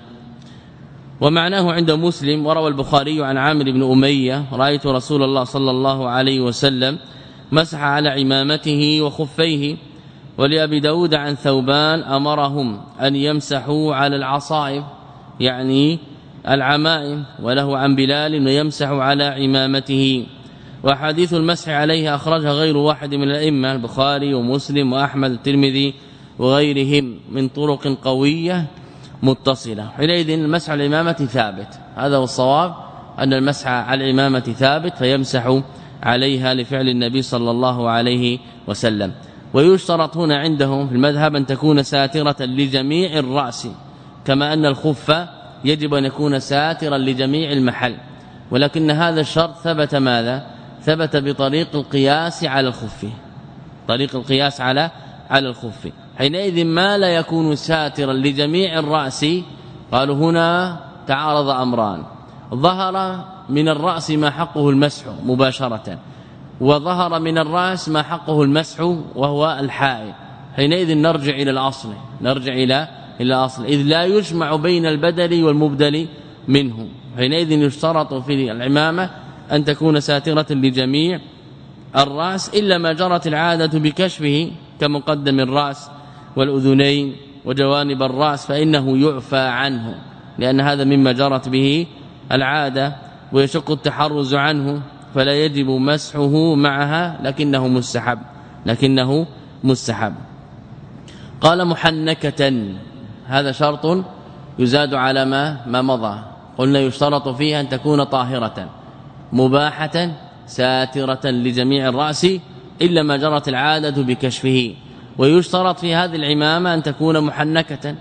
ومعناه عند مسلم، وروى البخاري عن عامر بن أمية: رأيت رسول الله صلى الله عليه وسلم مسح على عمامته وخفيه. ولأبي داود عن ثوبان: أمرهم أن يمسحوا على العصائب يعني العمائم. وله عن بلال أنه يمسح على عمامته. وحديث المسح عليه أخرجها غير واحد من الأئمة، البخاري ومسلم وأحمد الترمذي وغيرهم من طرق قوية متصلة. حينئذ المسح على الإمامة ثابت، هذا هو الصواب، أن المسح على الإمامة ثابت فيمسح عليها لفعل النبي صلى الله عليه وسلم. ويشترط هنا عندهم في المذهب أن تكون ساترة لجميع الرأس، كما أن الخف يجب أن يكون ساترا لجميع المحل، ولكن هذا الشرط ثبت ماذا؟ ثبت بطريق القياس على الخف، طريق القياس على على الخف. حينئذ ما لا يكون ساترا لجميع الرأس، قالوا هنا تعارض أمران: ظهر من الرأس ما حقه المسح مباشرة، وظهر من الرأس ما حقه المسح وهو الحائل. حينئذ نرجع إلى الأصل، نرجع إلى إلى الأصل، إذ لا يجمع بين البدل والمبدل منه. حينئذ يشترط في العمامة أن تكون ساترة لجميع الرأس، إلا ما جرت العادة بكشفه كمقدم الرأس والأذنين وجوانب الرأس، فإنه يعفى عنه، لأن هذا مما جرت به العادة ويشق التحرز عنه، فلا يجب مسحه معها، لكنه مستحب، لكنه مستحب. قال محنكة، هذا شرط يزاد على ما ما مضى. قلنا يشترط فيها أن تكون طاهرة مباحة ساترة لجميع الرأس، إلا ما جرت العادة بكشفه. ويشترط في هذه العمامة أن تكون محنكة،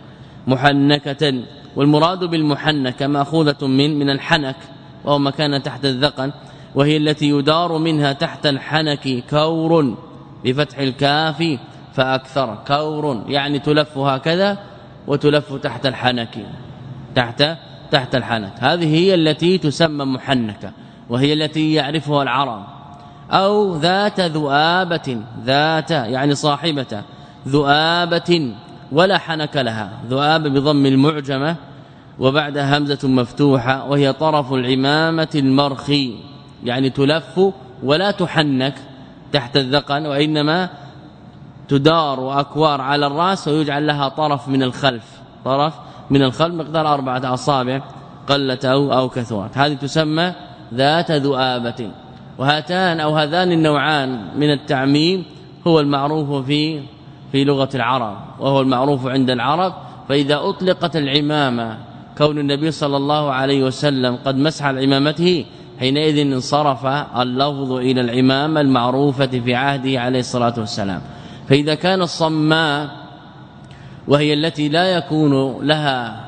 محنكة، والمراد بالمحنكة مأخوذة من من الحنك، وهو مكان تحت الذقن، وهي التي يدار منها تحت الحنك كور بفتح الكاف فأكثر. كور يعني تلف هكذا وتلف تحت الحنك، تحت تحت الحنك. هذه هي التي تسمى محنكة، وهي التي يعرفها العرب. أو ذات ذؤابة، ذات يعني صاحبة ذؤابة ولا حنك لها، ذؤابة بضم المعجمة وبعد همزة مفتوحة وهي طرف العمامة المرخي، يعني تلف ولا تحنك تحت الذقن، وإنما تدار أكوار على الرأس ويجعل لها طرف من الخلف، طرف من الخلف مقدار أربعة أصابع قلت أو, أو كثرت، هذه تسمى ذات ذؤابة. وهاتان أو هذان النوعان من التعميم هو المعروف في في لغة العرب، وهو المعروف عند العرب. فإذا أطلقت العمامة كون النبي صلى الله عليه وسلم قد مسح العمامته، حينئذ انصرف اللفظ إلى العمامة المعروفة في عهده عليه الصلاة والسلام. فإذا كان الصماء وهي التي لا يكون لها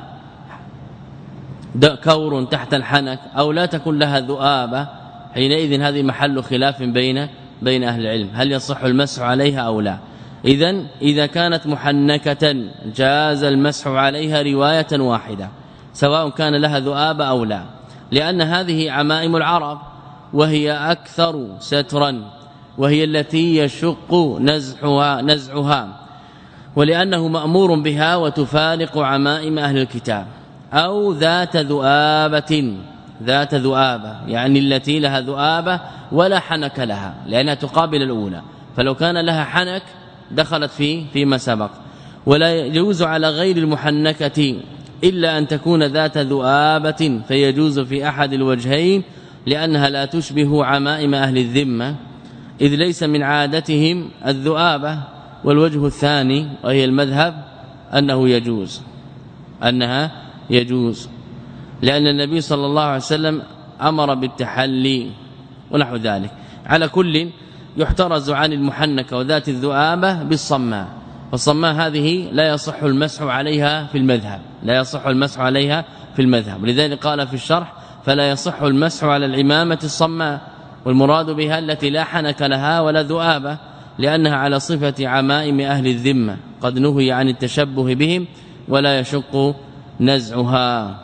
كور تحت الحنك أو لا تكون لها ذؤابة، حينئذ هذه محل خلاف بين بين أهل العلم، هل يصح المسح عليها أو لا. إذن إذا كانت محنكة جاز المسح عليها رواية واحدة سواء كان لها ذؤابة أو لا، لأن هذه عمائم العرب وهي أكثر سترا، وهي التي يشق نزعها نزعها، ولأنه مأمور بها وتفارق عمائم أهل الكتاب. أو ذات ذؤابة، ذات ذؤابة يعني التي لها ذؤابة ولا حنك لها، لأنها تقابل الأولى، فلو كان لها حنك دخلت في فيما سبق. ولا يجوز على غير المحنكة إلا أن تكون ذات ذؤابة، فيجوز في أحد الوجهين، لأنها لا تشبه عمائم أهل الذمة إذ ليس من عادتهم الذؤابة. والوجه الثاني وهي المذهب أنه يجوز، أنها يجوز لأن النبي صلى الله عليه وسلم أمر بالتحلي ونحو ذلك. على كل يحترز عن المحنكة وذات الذؤابة بالصماء، والصماء هذه لا يصح المسح عليها في المذهب، لا يصح المسح عليها في المذهب، ولذلك قال في الشرح فلا يصح المسح على العمامة الصماء، والمراد بها التي لا حنك لها ولا ذؤابة، لأنها على صفة عمائم أهل الذمة قد نهي عن التشبه بهم ولا يشق نزعها.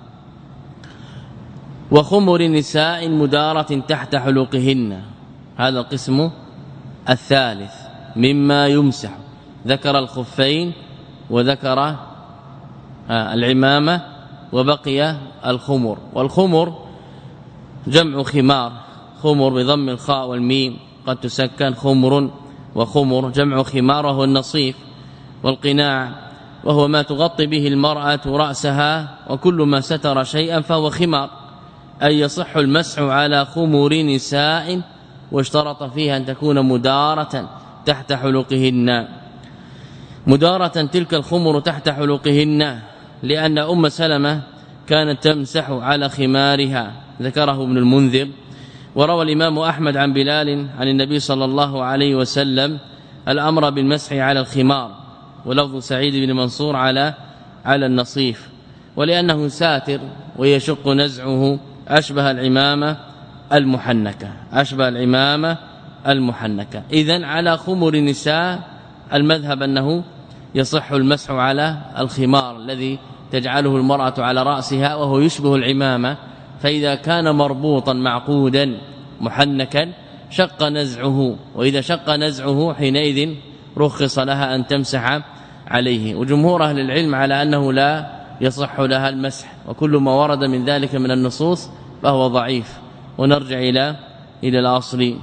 وخمر نساء مدارة تحت حلقهن، هذا القسم الثالث مما يمسح، ذكر الخفين وذكر العمامة وبقي الخمر. والخمر جمع خمار، خمر بضم الخاء والميم قد تسكن خمر، وخمر جمع خمار وهو النصيف. والقناع وهو ما تغطي به المرأة رأسها، وكل ما ستر شيئا فهو خمار. أي يصح المسح على خمر نساء، واشترط فيها أن تكون مدارة تحت حلقهن. مدارة تلك الخمر تحت حلقهن، لأن أم سلمة كانت تمسح على خمارها، ذكره ابن المنذر. وروى الإمام أحمد عن بلال عن النبي صلى الله عليه وسلم الأمر بالمسح على الخمار، ولفظ سعيد بن منصور على على النصيف، ولأنه ساتر ويشق نزعه أشبه العمامة المحنكة، أشبه العمامة المحنكة. إذن على خمر النساء المذهب أنه يصح المسح على الخمار الذي تجعله المرأة على رأسها وهو يشبه العمامة، فإذا كان مربوطا معقودا محنكا شق نزعه، وإذا شق نزعه حينئذ رخص لها أن تمسح عليه. وجمهور أهل العلم على أنه لا يصح لها المسح، وكل ما ورد من ذلك من النصوص فهو ضعيف. ونرجع إلى إلى الأصل.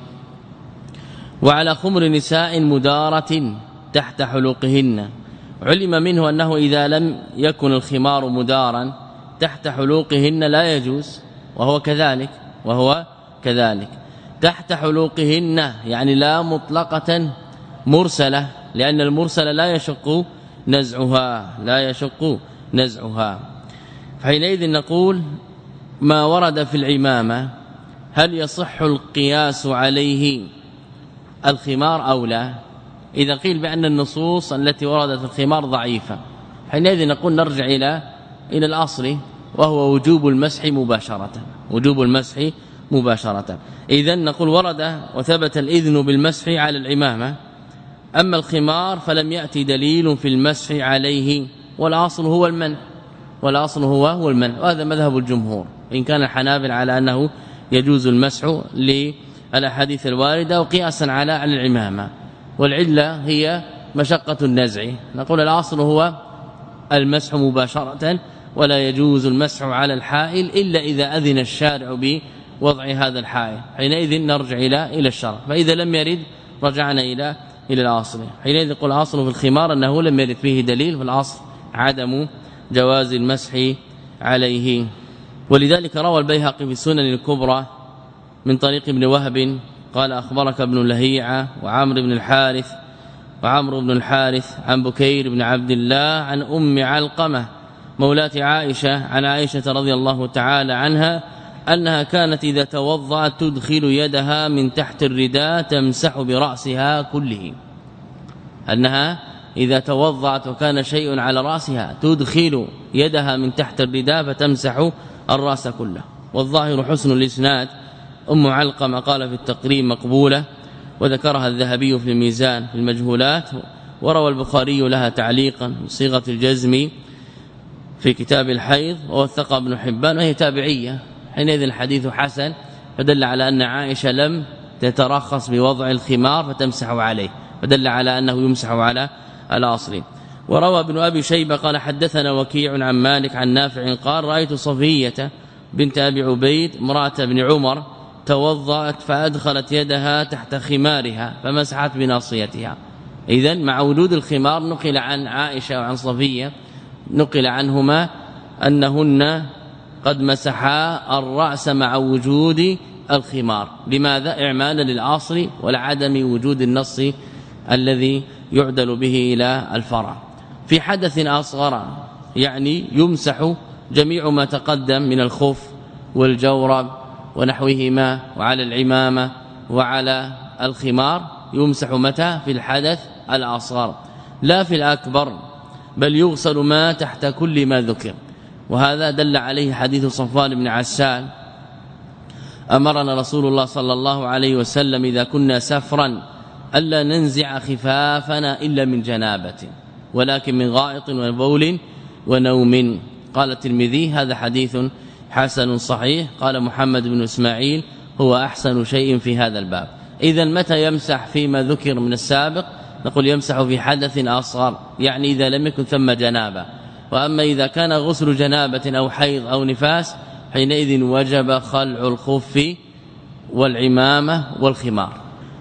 وعلى خمر نساء مدارة تحت حلقهن، علم منه أنه إذا لم يكن الخمار مدارا تحت حلوقهن لا يجوز، وهو كذلك وهو كذلك تحت حلوقهن، يعني لا مطلقة مرسلة، لأن المرسلة لا يشق نزعها لا يشق نزعها. فحينئذ نقول ما ورد في العمامة هل يصح القياس عليه الخمار أو لا؟ إذا قيل بأن النصوص التي وردت في الخمار ضعيفة، حينئذ نقول نرجع إلى إلى الأصل، وهو وجوب المسح مباشرة، وجوب المسح مباشرة. إذن نقول ورد وثبت الإذن بالمسح على العمامة، أما الخمار فلم يأتي دليل في المسح عليه، والأصل هو المنع، والأصل هو هو المنع، وهذا مذهب الجمهور، إن كان الحنابل على أنه يجوز المسح للأحاديث الواردة وقياسا على على العمامة. والعلة هي مشقة النزع، نقول الأصل هو المسح مباشرة، ولا يجوز المسح على الحائل إلا إذا أذن الشارع بوضع هذا الحائل، حينئذ نرجع إلى إلى الشرع. فإذا لم يرد رجعنا إلى إلى الأصل. حينئذ يقول الأصل في الخمار أنه لم يرد فيه دليل، في الأصل عدم جواز المسح عليه. ولذلك روى البيهقي في السنن الكبرى من طريق ابن وهب قال أخبرك ابن لهيعة وعمرو بن الحارث وعمرو بن الحارث عن بكير بن عبد الله عن أم علقمة مولاة عائشة عن عائشة رضي الله تعالى عنها أنها كانت إذا توضأت تدخل يدها من تحت الرداء تمسح برأسها كله، أنها إذا توضأت وكان شيء على رأسها تدخل يدها من تحت الرداء فتمسح الرأس كله. والظاهر حسن الإسناد. أم علقمة قال في التقريب مقبولة، وذكرها الذهبي في الميزان في المجهولات، وروى البخاري لها تعليقا بصيغة الجزم في كتاب الحيض، ووثق ابن حبان، وهي تابعية، حينئذ الحديث حسن، فدل على أن عائشة لم تترخص بوضع الخمار فتمسح عليه، فدل على أنه يمسح على الأصل. وروى ابن أبي شيبة قال حدثنا وكيع عن مالك عن نافع قال رأيت صفية بنت أبي عبيد امرأة بن عمر توضأت فأدخلت يدها تحت خمارها فمسحت بناصيتها. إذن مع وجود الخمار نقل عن عائشة وعن صفية نقل عنهما أنهن قد مسحا الرأس مع وجود الخمار. لماذا؟ إعمالا للأصل ولعدم وجود النص الذي يعدل به إلى الفرع. في حدث أصغر يعني يمسح جميع ما تقدم من الخف والجورب ونحوهما وعلى العمامة وعلى الخمار، يمسح متى؟ في الحدث الأصغر لا في الأكبر، بل يغسل ما تحت كل ما ذكر. وهذا دل عليه حديث صفوان بن عسال أمرنا رسول الله صلى الله عليه وسلم إذا كنا سفرا ألا ننزع خفافنا إلا من جنابة ولكن من غائط وبول ونوم. قال الترمذي هذا حديث حسن صحيح. قال محمد بن إسماعيل هو أحسن شيء في هذا الباب. إذن متى يمسح فيما ذكر من السابق؟ نقول يمسح في حدث أصغر، يعني إذا لم يكن ثم جنابة. وأما إذا كان غسل جنابة أو حيض أو نفاس حينئذ وجب خلع الخف والعمامة والخمار.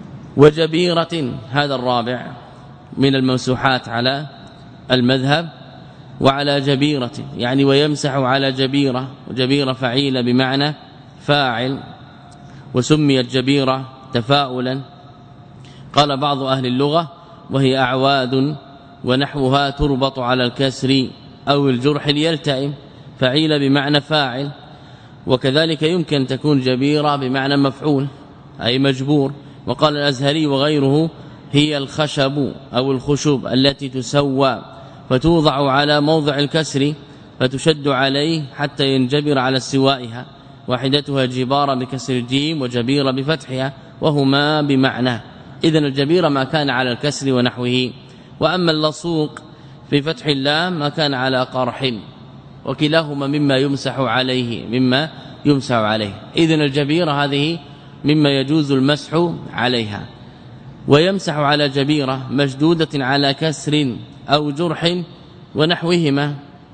وجبيرة هذا الرابع من الممسوحات على المذهب، وعلى جبيرة يعني ويمسح على جبيرة، وجبيرة فعيلة بمعنى فاعل، وسميت جبيرة تفاؤلا. قال بعض أهل اللغة وهي أعواد ونحوها تربط على الكسر أو الجرح ليلتئم، فعيلة بمعنى فاعل. وكذلك يمكن تكون جبيرة بمعنى مفعول أي مجبور. وقال الأزهري وغيره هي الخشب أو الخشب التي تسوى فتوضع على موضع الكسر فتشد عليه حتى ينجبر على استوائها، واحدتها جبارة بكسر الجيم وجبيرة بفتحها، وهما بمعنى. إذن الجبيرة ما كان على الكسر ونحوه. وأما اللصوق في فتح اللام ما كان على قرح، وكلاهما مما يمسح عليه مما يمسح عليه. إذن الجبيرة هذه مما يجوز المسح عليها. ويمسح على جبيرة مشدودة على كسر أو جرح ونحوهما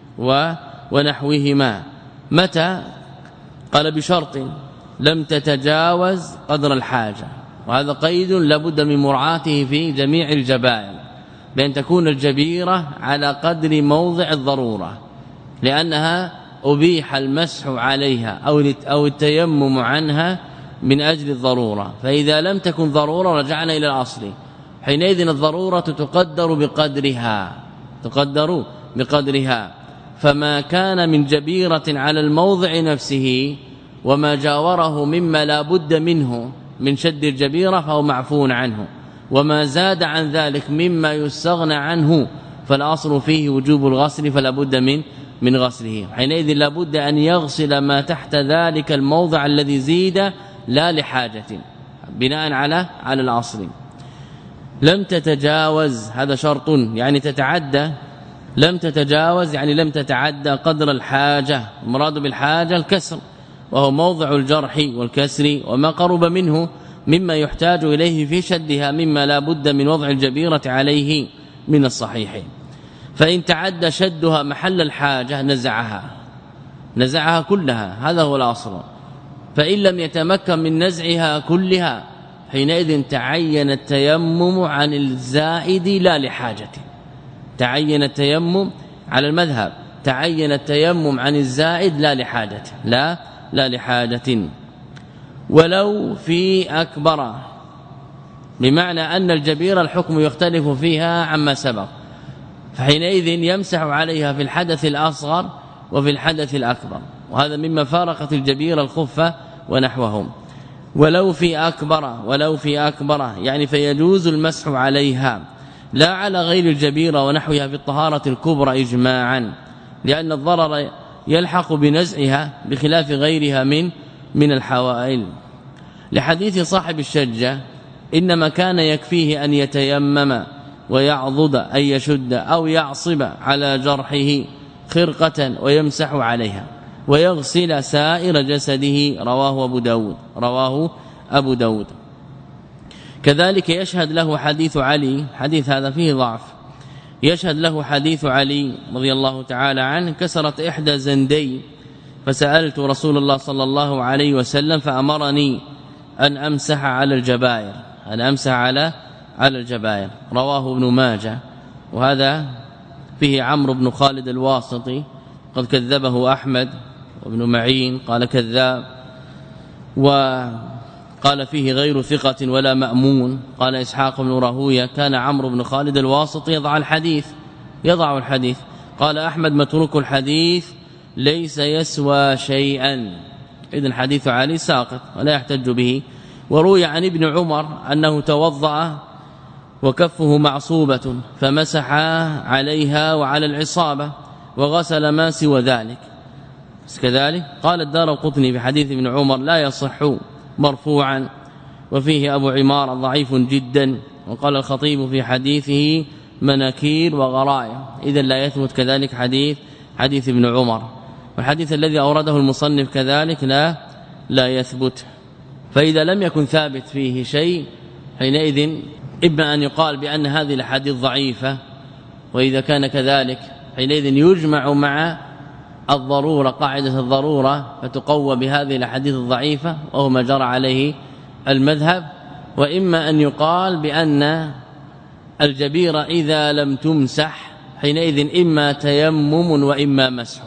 ونحوهما. متى؟ قال بشرط لم تتجاوز قدر الحاجة، وهذا قيد لابد من مراعاته في جميع الجبائر، بأن تكون الجبيرة على قدر موضع الضرورة، لأنها أبيح المسح عليها أو التيمم عنها من أجل الضرورة. فإذا لم تكن ضرورة رجعنا إلى الأصل، حينئذ الضرورة تقدر بقدرها تقدر بقدرها فما كان من جبيرة على الموضع نفسه وما جاوره مما لا بد منه من شد الجبيرة فهو معفو عنه، وما زاد عن ذلك مما يستغنى عنه فالأصل فيه وجوب الغسل فلا بد من من غسله. حينئذ لا بد أن يغسل ما تحت ذلك الموضع الذي زيد لا لحاجة بناء على على الأصل. لم تتجاوز هذا شرط يعني تتعدى، لم تتجاوز يعني لم تتعدى قدر الحاجة. المراد بالحاجة الكسر، وهو موضع الجرح والكسر وما قرب منه مما يحتاج إليه في شدها مما لا بد من وضع الجبيرة عليه من الصحيح. فإن تعدى شدها محل الحاجة نزعها نزعها كلها، هذا هو الأصل. فإن لم يتمكن من نزعها كلها حينئذ تعين التيمم عن الزائد لا لحاجته. تعين التيمم على المذهب، تعين التيمم عن الزائد لا لحاجته، لا لا لحاجة. ولو في أكبر، بمعنى أن الجبيرة الحكم يختلف فيها عما سبق، فحينئذ يمسح عليها في الحدث الأصغر وفي الحدث الأكبر، وهذا مما فارقت الجبيرة الخفة ونحوهم. ولو في أكبر، ولو في أكبر يعني فيجوز المسح عليها لا على غير الجبيرة ونحوها في الطهارة الكبرى إجماعا، لأن الضرر يلحق بنزعها بخلاف غيرها من من الحوائل. لحديث صاحب الشجة إنما كان يكفيه أن يتيمم ويعضد أن يشد أو يعصب على جرحه خرقة ويمسح عليها ويغسل سائر جسده، رواه أبو داود رواه أبو داود. كذلك يشهد له حديث علي، حديث هذا فيه ضعف، يشهد له حديث علي رضي الله تعالى عنه: كسرت إحدى زندي فسألت رسول الله صلى الله عليه وسلم فأمرني أن أمسح على الجبائر، أن أمسح على على الجبائر، رواه ابن ماجه. وهذا فيه عمرو بن خالد الواسطي قد كذبه أحمد وابن معين قال كذاب، وقال فيه غير ثقة ولا مأمون. قال إسحاق بن راهويه كان عمرو بن خالد الواسطي يضع الحديث يضع الحديث قال أحمد متروك الحديث ليس يسوى شيئا، إذن حديث علي ساقط ولا يحتج به. وروي عن ابن عمر أنه توضأ وكفه معصوبة فمسح عليها وعلى العصابة وغسل ما سوى ذلك. كذلك قال الدارقطني في حديث ابن عمر لا يصح مرفوعا، وفيه أبو عمار ضعيف جدا. وقال الخطيب في حديثه مناكير وغرائم، إذن لا يثبت كذلك حديث حديث ابن عمر. والحديث الذي أورده المصنف كذلك لا لا يثبت. فإذا لم يكن ثابت فيه شيء حينئذ إما أن يقال بأن هذه الحديث ضعيفة، وإذا كان كذلك حينئذ يجمع مع الضرورة قاعدة الضرورة فتقوى بهذه الحديث الضعيفة وهو ما جرى عليه المذهب. وإما أن يقال بأن الجبيرة إذا لم تمسح حينئذ إما تيمم وإما مسح،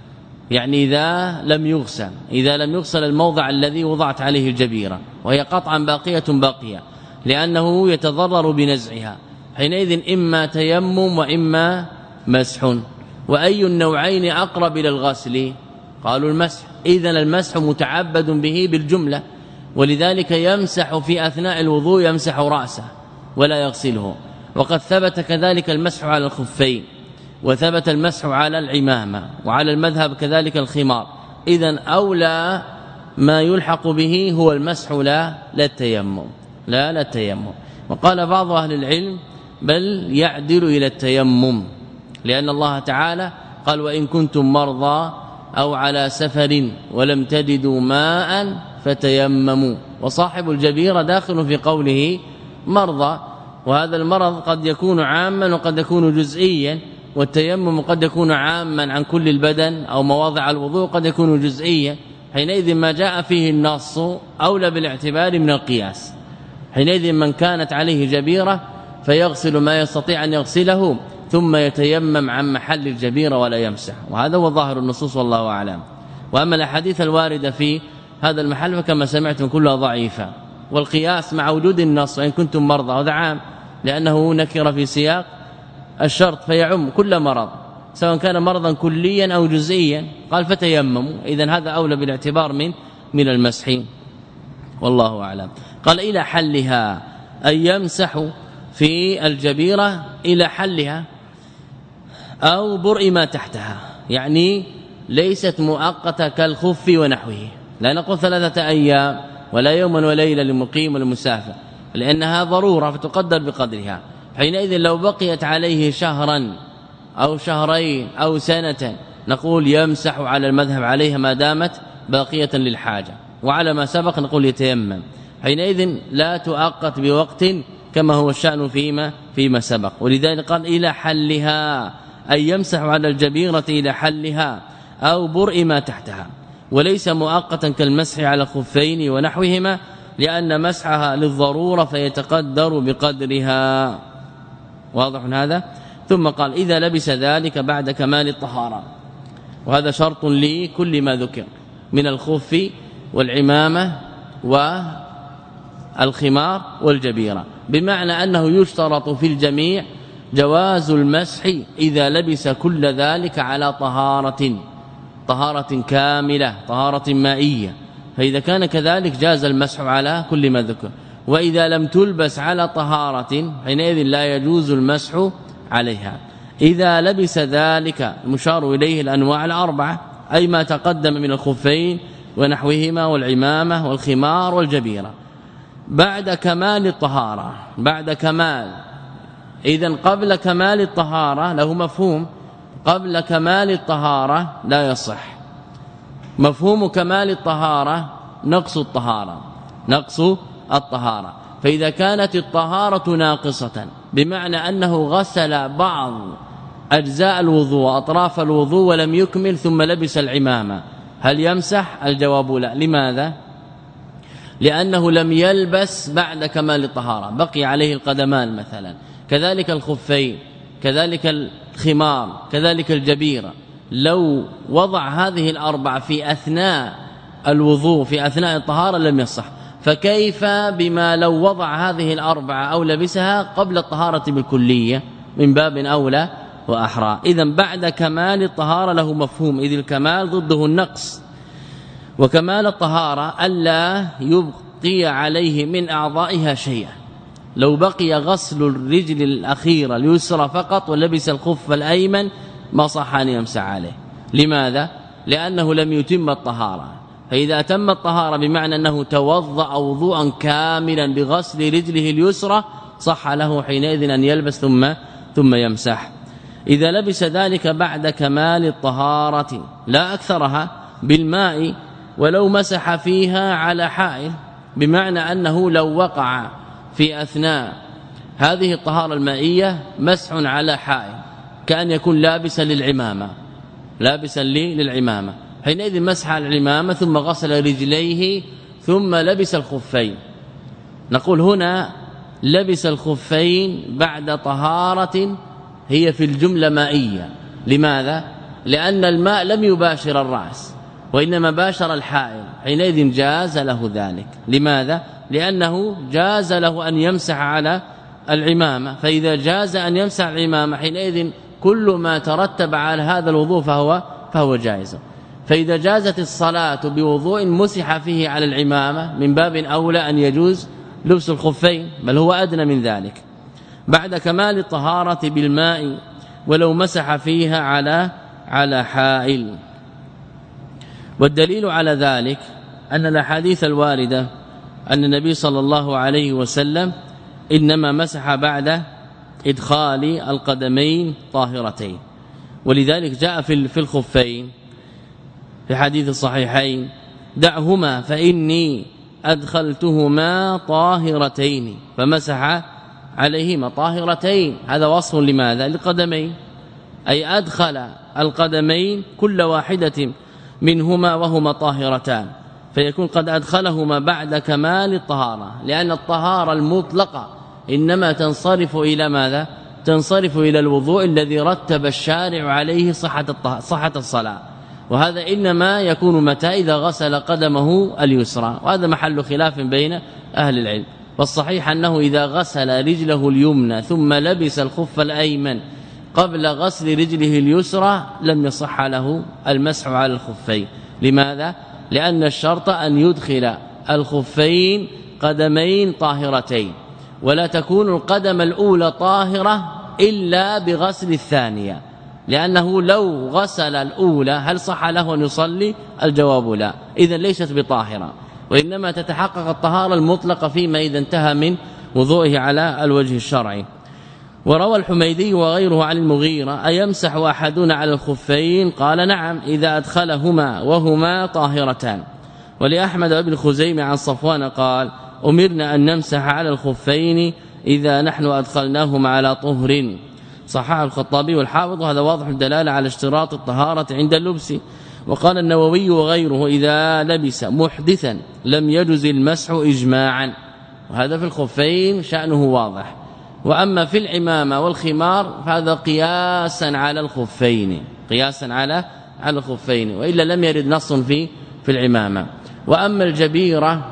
يعني إذا لم يغسل إذا لم يغسل الموضع الذي وضعت عليه الجبيرة، وهي قطعا باقية باقية لأنه يتضرر بنزعها، حينئذ إما تيمم وإما مسح. وأي النوعين أقرب إلى الغسل؟ قالوا المسح، إذن المسح متعبد به بالجملة، ولذلك يمسح في أثناء الوضوء يمسح رأسه ولا يغسله. وقد ثبت كذلك المسح على الخفين، وثبت المسح على العمامة، وعلى المذهب كذلك الخمار. إذن أولى ما يلحق به هو المسح لا لا التيمم لا لا التيمم. وقال بعض أهل العلم بل يعدل إلى التيمم، لأن الله تعالى قال وإن كنتم مرضى أو على سفر ولم تجدوا ماء فتيمموا، وصاحب الجبيرة داخل في قوله مرضى، وهذا المرض قد يكون عاما وقد يكون جزئيا، والتيمم قد يكون عاما عن كل البدن أو مواضع الوضوء قد يكون جزئيا. حينئذ ما جاء فيه النص أولى بالاعتبار من القياس. حينئذ من كانت عليه جبيرة فيغسل ما يستطيع أن يغسله ثم يتيمم عن محل الجبيرة ولا يمسح، وهذا هو ظاهر النصوص والله أعلم. وأما الأحاديث الواردة في هذا المحل فكما سمعتم كلها ضعيفة، والقياس مع وجود النص وإن كنتم مرضى هذا عام لأنه نكر في سياق الشرط فيعم كل مرض سواء كان مرضا كليا أو جزئيا، قال فتيمموا، إذن هذا أولى بالاعتبار من من المسح والله أعلم. قال إلى حلها أن يمسح في الجبيرة إلى حلها أو برء ما تحتها، يعني ليست مؤقتة كالخف ونحوه، لا نقول ثلاثة أيام ولا يوما وليلة للمقيم والمسافر، لأنها ضرورة فتقدر بقدرها. حينئذ لو بقيت عليه شهرا أو شهرين أو سنة نقول يمسح على المذهب عليها ما دامت باقية للحاجة، وعلى ما سبق نقول يتيمم. حينئذ لا تؤقت بوقت كما هو الشأن فيما فيما سبق، ولذلك قال إلى حلها أي يمسح على الجبيرة إلى حلها أو برء ما تحتها، وليس مؤقتا كالمسح على الخفين ونحوهما، لأن مسحها للضرورة فيتقدر بقدرها. واضح هذا؟ ثم قال إذا لبس ذلك بعد كمال الطهارة، وهذا شرط لكل ما ذكر من الخف والعمامة والخمار والجبيرة، بمعنى أنه يشترط في الجميع جواز المسح إذا لبس كل ذلك على طهارة طهارة كاملة، طهارة مائية، فإذا كان كذلك جاز المسح على كل ما ذكر. وإذا لم تلبس على طهارة حينئذ لا يجوز المسح عليها. إذا لبس ذلك المشار إليه الأنواع الأربعة، أي ما تقدم من الخفين ونحوهما والعمامة والخمار والجبيرة بعد كمال الطهارة. بعد كمال، إذن قبل كمال الطهارة له مفهوم، قبل كمال الطهارة لا يصح. مفهوم كمال الطهارة نقص الطهارة، نقص الطهارة. فإذا كانت الطهارة ناقصة بمعنى أنه غسل بعض أجزاء الوضوء أطراف الوضوء ولم يكمل ثم لبس العمامة، هل يمسح؟ الجواب لا. لماذا؟ لأنه لم يلبس بعد كمال الطهارة، بقي عليه القدمان مثلا، كذلك الخفين، كذلك الخمار، كذلك الجبيرة. لو وضع هذه الأربع في أثناء الوضوء في أثناء الطهارة لم يصح، فكيف بما لو وضع هذه الأربعة أو لبسها قبل الطهارة بالكلية؟ من باب أولى وأحرى. إذن بعد كمال الطهارة له مفهوم، إذ الكمال ضده النقص، وكمال الطهارة ألا يبقي عليه من أعضائها شيئا. لو بقي غسل الرجل الأخيرة اليسرى فقط ولبس الخف الأيمن ما صح أن يمسح عليه. لماذا؟ لأنه لم يتم الطهارة. فإذا أتم الطهارة بمعنى أنه توضأ وضوءا كاملا بغسل رجله اليسرى صح له حينئذ أن يلبس ثم ثم يمسح. إذا لبس ذلك بعد كمال الطهارة لا أكثرها بالماء ولو مسح فيها على حائل، بمعنى أنه لو وقع في أثناء هذه الطهارة المائية مسح على حائل كأن يكون لابسا للعمامة، لابسا للعمامة حينئذ مسح على العمامة ثم غسل رجليه ثم لبس الخفين. نقول هنا لبس الخفين بعد طهارة هي في الجملة مائية. لماذا؟ لأن الماء لم يباشر الرأس وإنما باشر الحائل، حينئذ جاز له ذلك. لماذا؟ لأنه جاز له أن يمسح على العمامة، فإذا جاز أن يمسح العمامة حينئذ كل ما ترتب على هذا الوضوء فهو فهو جائز. فإذا جازت الصلاة بوضوء مسح فيه على العمامة من باب أولى أن يجوز لبس الخفين، بل هو أدنى من ذلك بعد كمال الطهارة بالماء ولو مسح فيها على على حائل. والدليل على ذلك أن الأحاديث الواردة أن النبي صلى الله عليه وسلم إنما مسح بعد إدخال القدمين طاهرتين، ولذلك جاء في الخفين في حديث الصحيحين دعهما فإني أدخلتهما طاهرتين فمسح عليهما طاهرتين. هذا وصف لماذا؟ للقدمين، أي أدخل القدمين كل واحدة منهما وهما طاهرتان، فيكون قد أدخلهما بعد كمال الطهارة، لأن الطهارة المطلقة إنما تنصرف إلى ماذا؟ تنصرف إلى الوضوء الذي رتب الشارع عليه صحة صحة الصلاة، وهذا إنما يكون متى؟ إذا غسل قدمه اليسرى، وهذا محل خلاف بين أهل العلم. والصحيح أنه إذا غسل رجله اليمنى ثم لبس الخف الأيمن قبل غسل رجله اليسرى لم يصح له المسح على الخفين. لماذا؟ لأن الشرط أن يدخل الخفين قدمين طاهرتين، ولا تكون القدم الأولى طاهرة إلا بغسل الثانية، لأنه لو غسل الأولى هل صح له أن يصلي؟ الجواب لا، إذن ليست بطاهرة، وإنما تتحقق الطهارة المطلقة فيما إذا انتهى من وضوئه على الوجه الشرعي. وروى الحميدي وغيره عن المغيرة أيمسح أحدنا على الخفين؟ قال نعم إذا أدخلهما وهما طاهرتان. ولأحمد وابن خزيمة عن صفوان قال أمرنا أن نمسح على الخفين إذا نحن أدخلناهما على طهر، صححه الخطابي والحافظ، وهذا واضح الدلاله على اشتراط الطهارة عند اللبس. وقال النووي وغيره إذا لبس محدثا لم يجز المسح إجماعا، وهذا في الخفين شأنه واضح. وأما في العمامة والخمار فهذا قياسا على الخفين، قياسا على على الخفين، وإلا لم يرد نص في في العمامة. وأما الجبيرة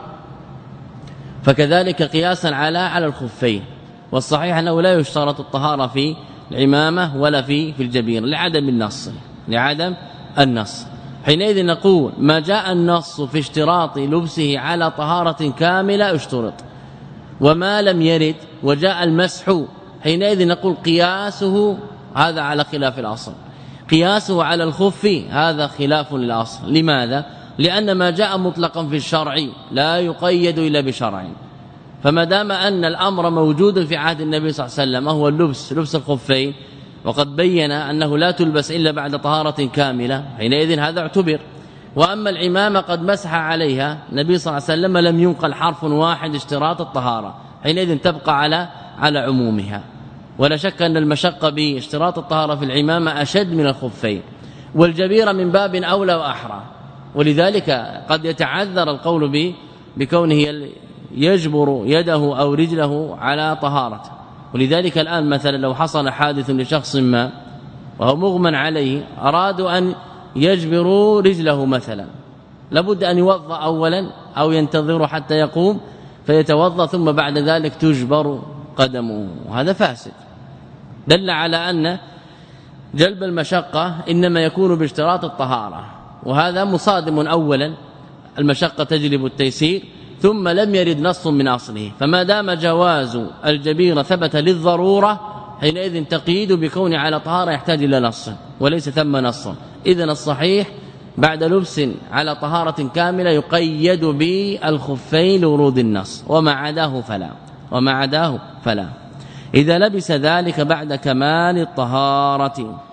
فكذلك قياسا على على الخفين، والصحيح أنه لا يشترط الطهارة في العمامة ولا في في الجبيرة لعدم النص لعدم النص. حينئذ نقول ما جاء النص في اشتراط لبسه على طهارة كاملة اشترط، وما لم يرد وجاء المسح حينئذ نقول قياسه هذا على خلاف الأصل، قياسه على الخف هذا خلاف للأصل. لماذا؟ لأن ما جاء مطلقا في الشرع لا يقيد إلا بشرع، فما دام أن الأمر موجود في عهد النبي صلى الله عليه وسلم وهو اللبس لبس الخفين، وقد بين أنه لا تلبس إلا بعد طهارة كاملة، حينئذ هذا اعتبر. وأما العمامة قد مسح عليها النبي صلى الله عليه وسلم لم ينقل حرف واحد اشتراط الطهارة، حينئذ تبقى على على عمومها. ولا شك أن المشقة باشتراط الطهارة في العمامة أشد من الخفين، والجبيرة من باب أولى وأحرى، ولذلك قد يتعذر القول به بكونه يجبر يده أو رجله على طهارته. ولذلك الآن مثلا لو حصل حادث لشخص ما وهو مغمى عليه، أرادوا أن يجبروا رجله مثلا، لابد أن يوضأ أولا أو ينتظر حتى يقوم فيتوضأ ثم بعد ذلك تجبر قدمه، وهذا فاسد. دل على أن جلب المشقة إنما يكون باشتراط الطهارة، وهذا مصادم. أولا المشقة تجلب التيسير، ثم لم يرد نص من أصله، فما دام جواز الجبيرة ثبت للضرورة حينئذ تقييد بكون على طهارة يحتاج إلى نص وليس ثم نص. إذن الصحيح بعد لبس على طهارة كاملة يقيد بالخفين لورود النص، وما عداه فلا وما عداه فلا إذا لبس ذلك بعد كمال الطهارة.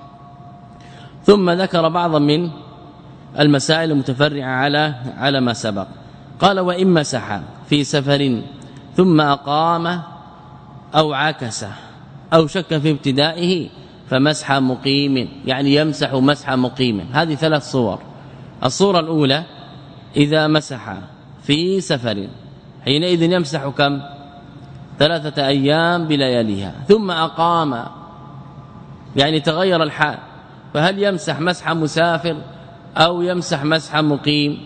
ثم ذكر بعضا من المسائل المتفرعة على على ما سبق. قال وإن مسح في سفر ثم أقام أو عكس أو شك في ابتدائه فمسح مقيم، يعني يمسح مسح مقيم. هذه ثلاث صور. الصورة الأولى إذا مسح في سفر حينئذ يمسح كم؟ ثلاثة أيام بلياليها. ثم أقام يعني تغير الحال، فهل يمسح مسح مسافر أو يمسح مسح مقيم؟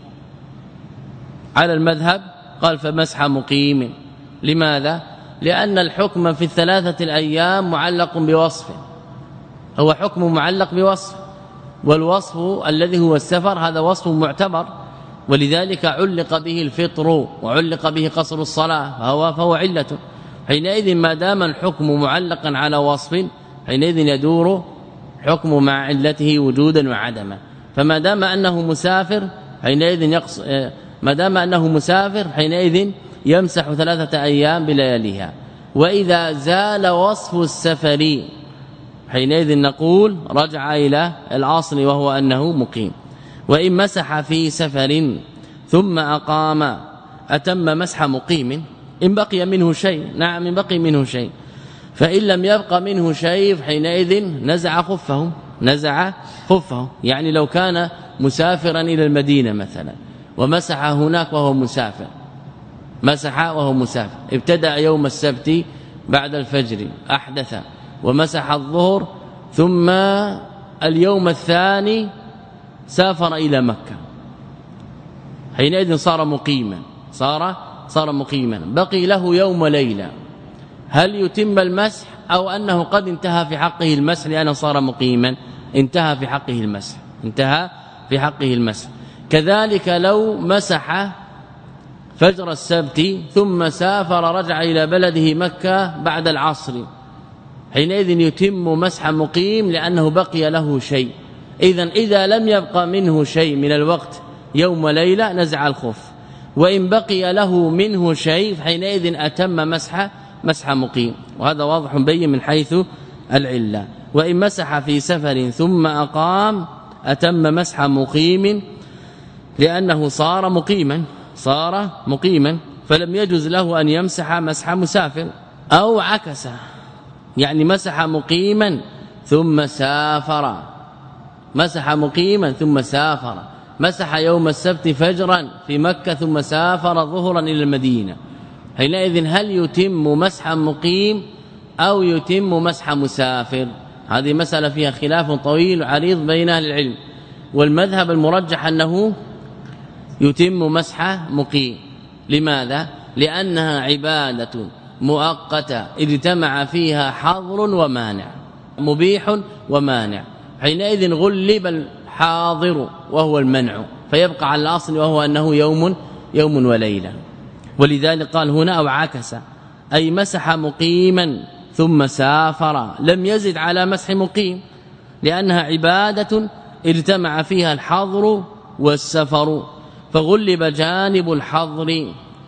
على المذهب قال فمسح مقيم. لماذا؟ لأن الحكم في الثلاثة الأيام معلق بوصف، هو حكم معلق بوصف، والوصف الذي هو السفر هذا وصف معتبر، ولذلك علق به الفطر وعلق به قصر الصلاة، فهو, فهو علة. حينئذ ما دام الحكم معلقا على وصف حينئذ يدور حكم مع علته وجودا وعدما. فما دام أنه مسافر حينئذ يقص ما دام أنه مسافر حينئذ يمسح ثلاثة أيام بلياليها. وإذا زال وصف السفر حينئذ نقول رجع إلى الأصل وهو أنه مقيم. وإن مسح في سفر ثم أقام أتم مسح مقيم إن بقي منه شيء. نعم إن بقي منه شيء. فإن لم يبق منه شيء حينئذ نزع خفه نزع خفه يعني لو كان مسافرا إلى المدينة مثلا ومسح هناك وهو مسافر، مسح وهو مسافر، ابتدأ يوم السبت بعد الفجر أحدث ومسح الظهر، ثم اليوم الثاني سافر إلى مكة، حينئذ صار مقيما صار صار مقيما بقي له يوم وليلة. هل يتم المسح أو أنه قد انتهى في حقه المسح لأنه صار مقيما؟ انتهى في حقه المسح انتهى في حقه المسح. كذلك لو مسح فجر السبت ثم سافر رجع إلى بلده مكة بعد العصر حينئذ يتم مسح مقيم لأنه بقي له شيء. إذن إذا لم يبقى منه شيء من الوقت يوم وليلة نزع الخف، وإن بقي له منه شيء حينئذ أتم مسح مسح مقيم، وهذا واضح بين من حيث العلة. وإن مسح في سفر ثم أقام أتم مسح مقيم لأنه صار مقيما صار مقيما فلم يجوز له أن يمسح مسح مسافر. أو عكس يعني مسح مقيما ثم سافر مسح مقيما ثم سافر مسح يوم السبت فجرا في مكة ثم سافر ظهرا إلى المدينة. حينئذ هل يتم مسح مقيم أو يتم مسح مسافر؟ هذه مسألة فيها خلاف طويل عريض بين أهل العلم، والمذهب المرجح أنه يتم مسح مقيم. لماذا؟ لأنها عبادة مؤقتة اجتمع فيها حظر ومانع، مبيح ومانع، حينئذ غلب الحاضر وهو المنع فيبقى على الأصل وهو أنه يوم يوم وليلة. ولذلك قال هنا أو عكس أي مسح مقيما ثم سافر، لم يزد على مسح مقيم لأنها عبادة اجتمع فيها الحظر والسفر فغلب جانب الحظر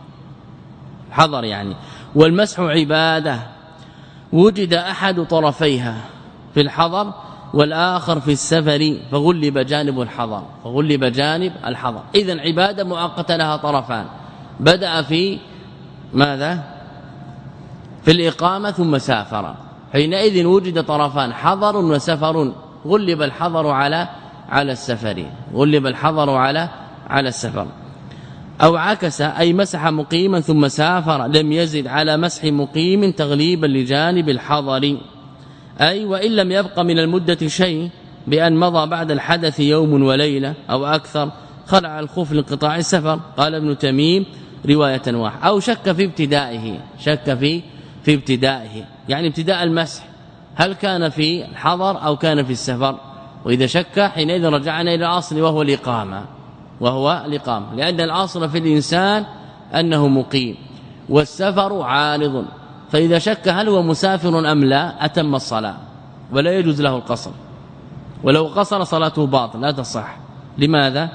حظر يعني. والمسح عبادة وجد أحد طرفيها في الحظر والآخر في السفر فغلب جانب الحظر فغلب جانب الحظر. إذن عبادة مؤقتة لها طرفان، بدأ في ماذا؟ في الإقامة ثم سافر، حينئذ وجد طرفان حظر وسفر، غلب الحظر على على السفر غلب الحظر على على السفر. أو عكس أي مسح مقيما ثم سافر، لم يزد على مسح مقيم تغليبا لجانب الحظر، أي وإن لم يبق من المدة شيء بأن مضى بعد الحدث يوم وليلة أو أكثر خلع الخوف لانقطاع السفر. قال ابن تميم رواية واحدة. أو شك في ابتدائه شك في في ابتدائه يعني ابتداء المسح هل كان في الحضر أو كان في السفر، وإذا شك حينئذ رجعنا إلى الأصل وهو الإقامة وهو الإقامة لأن الأصل في الإنسان أنه مقيم والسفر عارض، فإذا شك هل هو مسافر أم لا أتم الصلاة ولا يجوز له القصر، ولو قصر صلاته باطل لا تصح. لماذا؟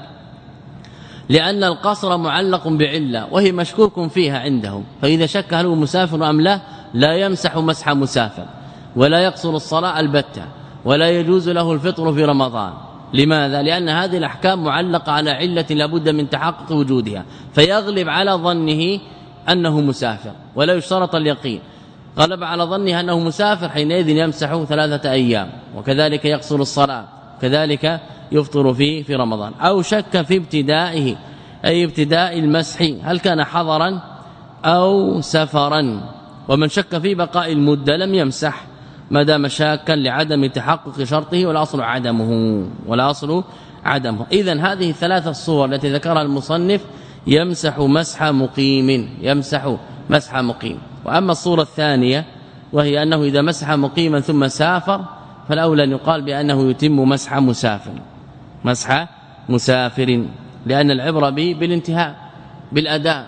لأن القصر معلق بعلة وهي مشكوك فيها عندهم، فإذا شك هل هو مسافر أم لا لا يمسح مسح مسافر ولا يقصر الصلاة البتة ولا يجوز له الفطر في رمضان. لماذا؟ لأن هذه الأحكام معلقة على علة لابد من تحقق وجودها، فيغلب على ظنه أنه مسافر ولا يشترط اليقين. غلب على ظنه أنه مسافر حينئذ يمسح ثلاثة أيام، وكذلك يقصر الصلاة، كذلك يفطر فيه في رمضان. أو شك في ابتدائه أي ابتداء المسح هل كان حضرا أو سفرا، ومن شك في بقاء المدة لم يمسح ما دام شاكا لعدم تحقق شرطه والأصل عدمه والأصل عدمه. إذن هذه الثلاثة الصور التي ذكرها المصنف يمسح مسح مقيم يمسح مسح مقيم. وأما الصورة الثانية وهي أنه إذا مسح مقيما ثم سافر فالأولى أن يقال بأنه يتم مسح مسافر مسح مسافر لأن العبرة به بالانتهاء بالأداء.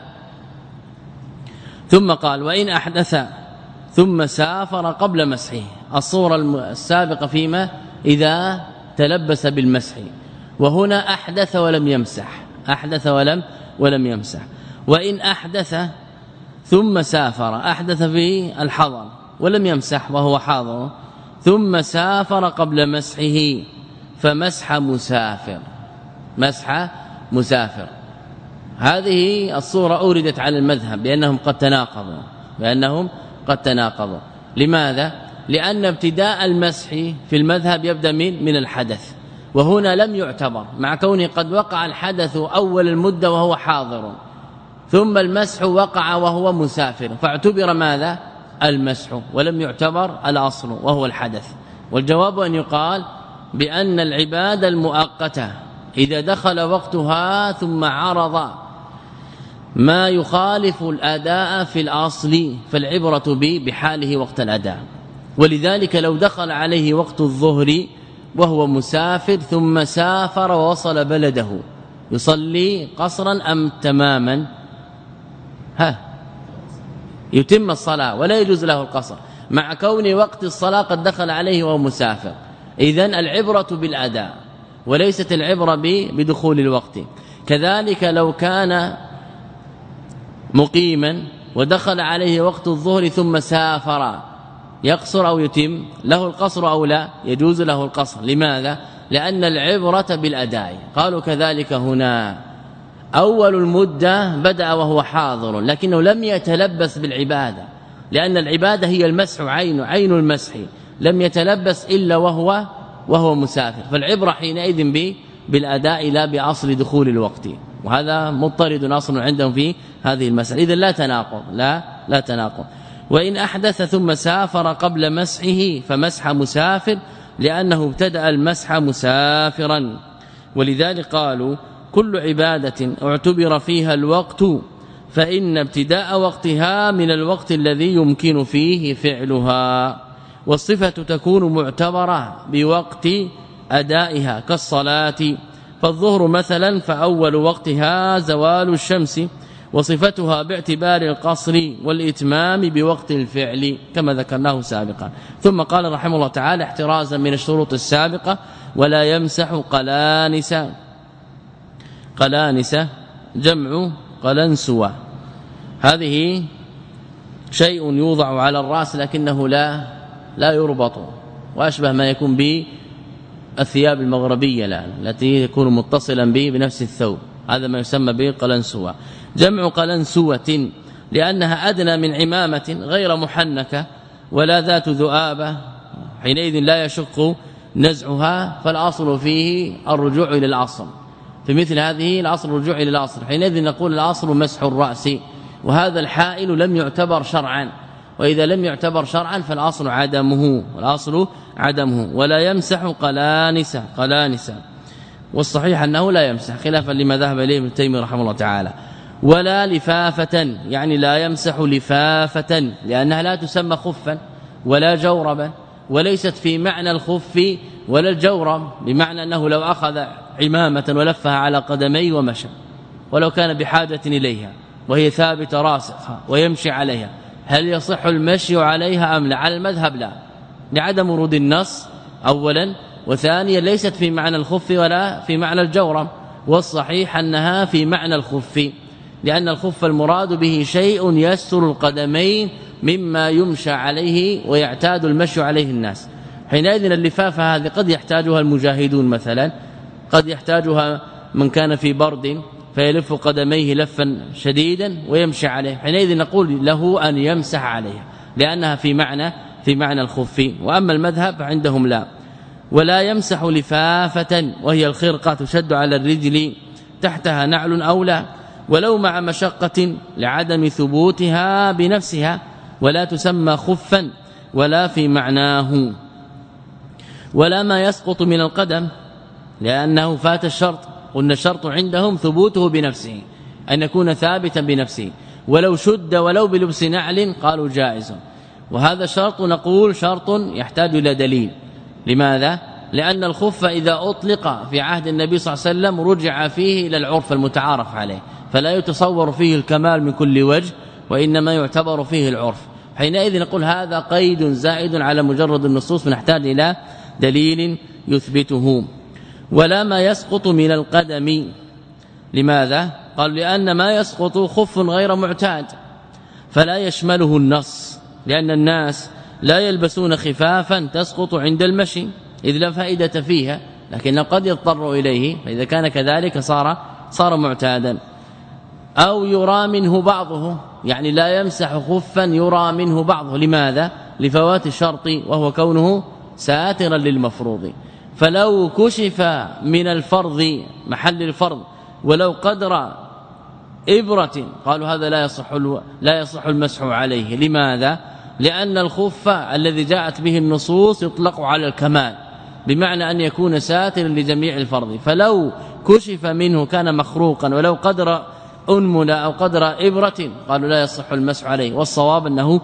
ثم قال وإن أحدث ثم سافر قبل مسحه، الصورة السابقة فيما إذا تلبس بالمسح، وهنا أحدث ولم يمسح أحدث ولم ولم يمسح. وإن أحدث ثم سافر، أحدث في الحضر ولم يمسح وهو حاضر ثم سافر قبل مسحه فمسح مسافر مسح مسافر. هذه الصورة أوردت على المذهب لأنهم قد تناقضوا لأنهم قد تناقضوا لماذا؟ لأن ابتداء المسح في المذهب يبدأ من من الحدث، وهنا لم يعتبر مع كونه قد وقع الحدث أول المدة وهو حاضر، ثم المسح وقع وهو مسافر فاعتبر ماذا؟ المسح ولم يعتبر الأصل وهو الحدث. والجواب أن يقال بأن العبادة المؤقتة إذا دخل وقتها ثم عرض ما يخالف الأداء في الأصل فالعبرة به بحاله وقت الأداء. ولذلك لو دخل عليه وقت الظهر وهو مسافر ثم سافر ووصل بلده يصلي قصرا أم تماما؟ ها يتم الصلاة ولا يجوز له القصر مع كون وقت الصلاة قد دخل عليه وهو مسافر. إذن العبرة بالأداء وليست العبرة بدخول الوقت. كذلك لو كان مقيما ودخل عليه وقت الظهر ثم سافر يقصر أو يتم له القصر أو لا؟ يجوز له القصر. لماذا؟ لأن العبرة بالأداء. قالوا كذلك هنا أول المدة بدأ وهو حاضر لكنه لم يتلبس بالعبادة، لأن العبادة هي المسح عين عين المسح لم يتلبس إلا وهو وهو مسافر، فالعبرة حينئذ ب بالأداء لا بأصل دخول الوقت، وهذا مضطرد أصل عندهم في هذه المسألة. إذن لا تناقض لا لا تناقض. وإن أحدث ثم سافر قبل مسحه فمسح مسافر لأنه ابتدأ المسح مسافرا، ولذلك قالوا كل عبادة اعتبر فيها الوقت فإن ابتداء وقتها من الوقت الذي يمكن فيه فعلها، والصفة تكون معتبرة بوقت أدائها كالصلاة، فالظهر مثلا فأول وقتها زوال الشمس، وصفتها باعتبار القصر والإتمام بوقت الفعل كما ذكرناه سابقا. ثم قال رحمه الله تعالى احترازا من الشروط السابقة: ولا يمسح قلانس. قلانس جمع قلنسوة، هذه شيء يوضع على الرأس لكنه لا لا يربط، وأشبه ما يكون به الثياب المغربية الآن التي يكون متصلا به بنفس الثوب، هذا ما يسمى به قلنسوة. جمع قلنسوة لأنها أدنى من عمامة غير محنكة ولا ذات ذؤابة، حينئذ لا يشق نزعها، فالأصل فيه الرجوع إلى الأصل. في مثل هذه الأصل الرجوع إلى الأصل، حينئذ نقول الأصل مسح الرأس، وهذا الحائل لم يعتبر شرعا، وإذا لم يعتبر شرعا فالأصل عدمه، والأصل عدمه. ولا يمسح قلانس قلانس، والصحيح أنه لا يمسح خلافا لما ذهب إليه ابن تيمية رحمه الله تعالى. ولا لفافة، يعني لا يمسح لفافة لأنها لا تسمى خفا ولا جوربا، وليست في معنى الخف ولا الجورب، بمعنى أنه لو أخذ عمامة ولفها على قدميه ومشى ولو كان بحاجة إليها وهي ثابتة راسخة ويمشي عليها، هل يصح المشي عليها أم لا؟ على المذهب لا، لعدم ورود النص أولا، وثانيا ليست في معنى الخف ولا في معنى الجورب، والصحيح أنها في معنى الخف، لأن الخف المراد به شيء يستر القدمين مما يمشى عليه ويعتاد المشي عليه الناس. حينئذ اللفافة هذه قد يحتاجها المجاهدون مثلا، قد يحتاجها من كان في برد فيلف قدميه لفا شديدا ويمشي عليه، حينئذ نقول له أن يمسح عليها لأنها في معنى في معنى الخف. وأما المذهب عندهم لا. ولا يمسح لفافة وهي الخرقة تشد على الرجل تحتها نعل أو لا، ولو مع مشقة لعدم ثبوتها بنفسها، ولا تسمى خفا ولا في معناه. ولا ما يسقط من القدم لأنه فات الشرط، قلنا الشرط عندهم ثبوته بنفسه، أن يكون ثابتا بنفسه، ولو شد ولو بلبس نعل قالوا جائز، وهذا شرط نقول شرط يحتاج إلى دليل. لماذا؟ لأن الخف إذا أطلق في عهد النبي صلى الله عليه وسلم رجع فيه إلى العرف المتعارف عليه، فلا يتصور فيه الكمال من كل وجه، وإنما يعتبر فيه العرف. حينئذ نقول هذا قيد زائد على مجرد النصوص، فنحتاج إلى دليل يثبته. ولا ما يسقط من القدم. لماذا؟ قال لأن ما يسقط خف غير معتاد فلا يشمله النص، لأن الناس لا يلبسون خفافا تسقط عند المشي إذ لا فائدة فيها، لكن قد يضطر إليه، فإذا كان كذلك صار صار معتادا. أو يرى منه بعضه، يعني لا يمسح خفا يرى منه بعضه. لماذا؟ لفوات الشرط وهو كونه ساترا للمفروض، فلو كشف من الفرض محل الفرض ولو قدر إبرة قالوا هذا لا يصح لا يصح المسح عليه. لماذا؟ لأن الخف الذي جاءت به النصوص يطلق على الكمال، بمعنى أن يكون ساترا لجميع الفرض، فلو كشف منه كان مخروقا ولو قدر أنملة أو قدر إبرة قالوا لا يصح المسح عليه. والصواب أنه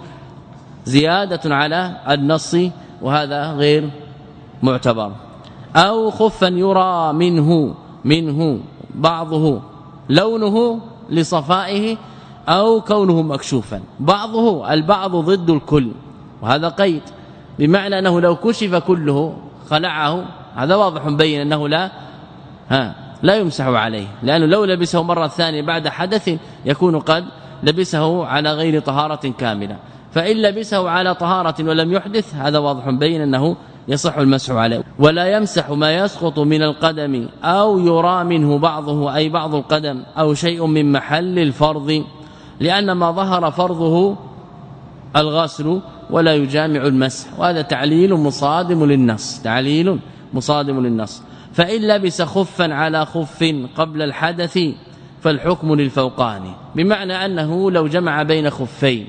زيادة على النص، وهذا غير معتبر. أو خفا يرى منه منه بعضه لونه لصفائه أو كونه مكشوفا. بعضه البعض ضد الكل، وهذا قيد، بمعنى أنه لو كشف كله خلعه، هذا واضح مبين أنه لا ها لا يمسح عليه، لأنه لو لبسه مرة ثانية بعد حدث يكون قد لبسه على غير طهارة كاملة، فإن لبسه على طهارة ولم يحدث هذا واضح مبين أنه يصح المسح عليه. ولا يمسح ما يسقط من القدم أو يرى منه بعضه أي بعض القدم أو شيء من محل الفرض، لأن ما ظهر فرضه الغسل ولا يجامع المسح، وهذا تعليل مصادم للنص، تعليل مصادم للنص. فإن لبس خفا على خف قبل الحدث فالحكم للفوقاني، بمعنى أنه لو جمع بين خفين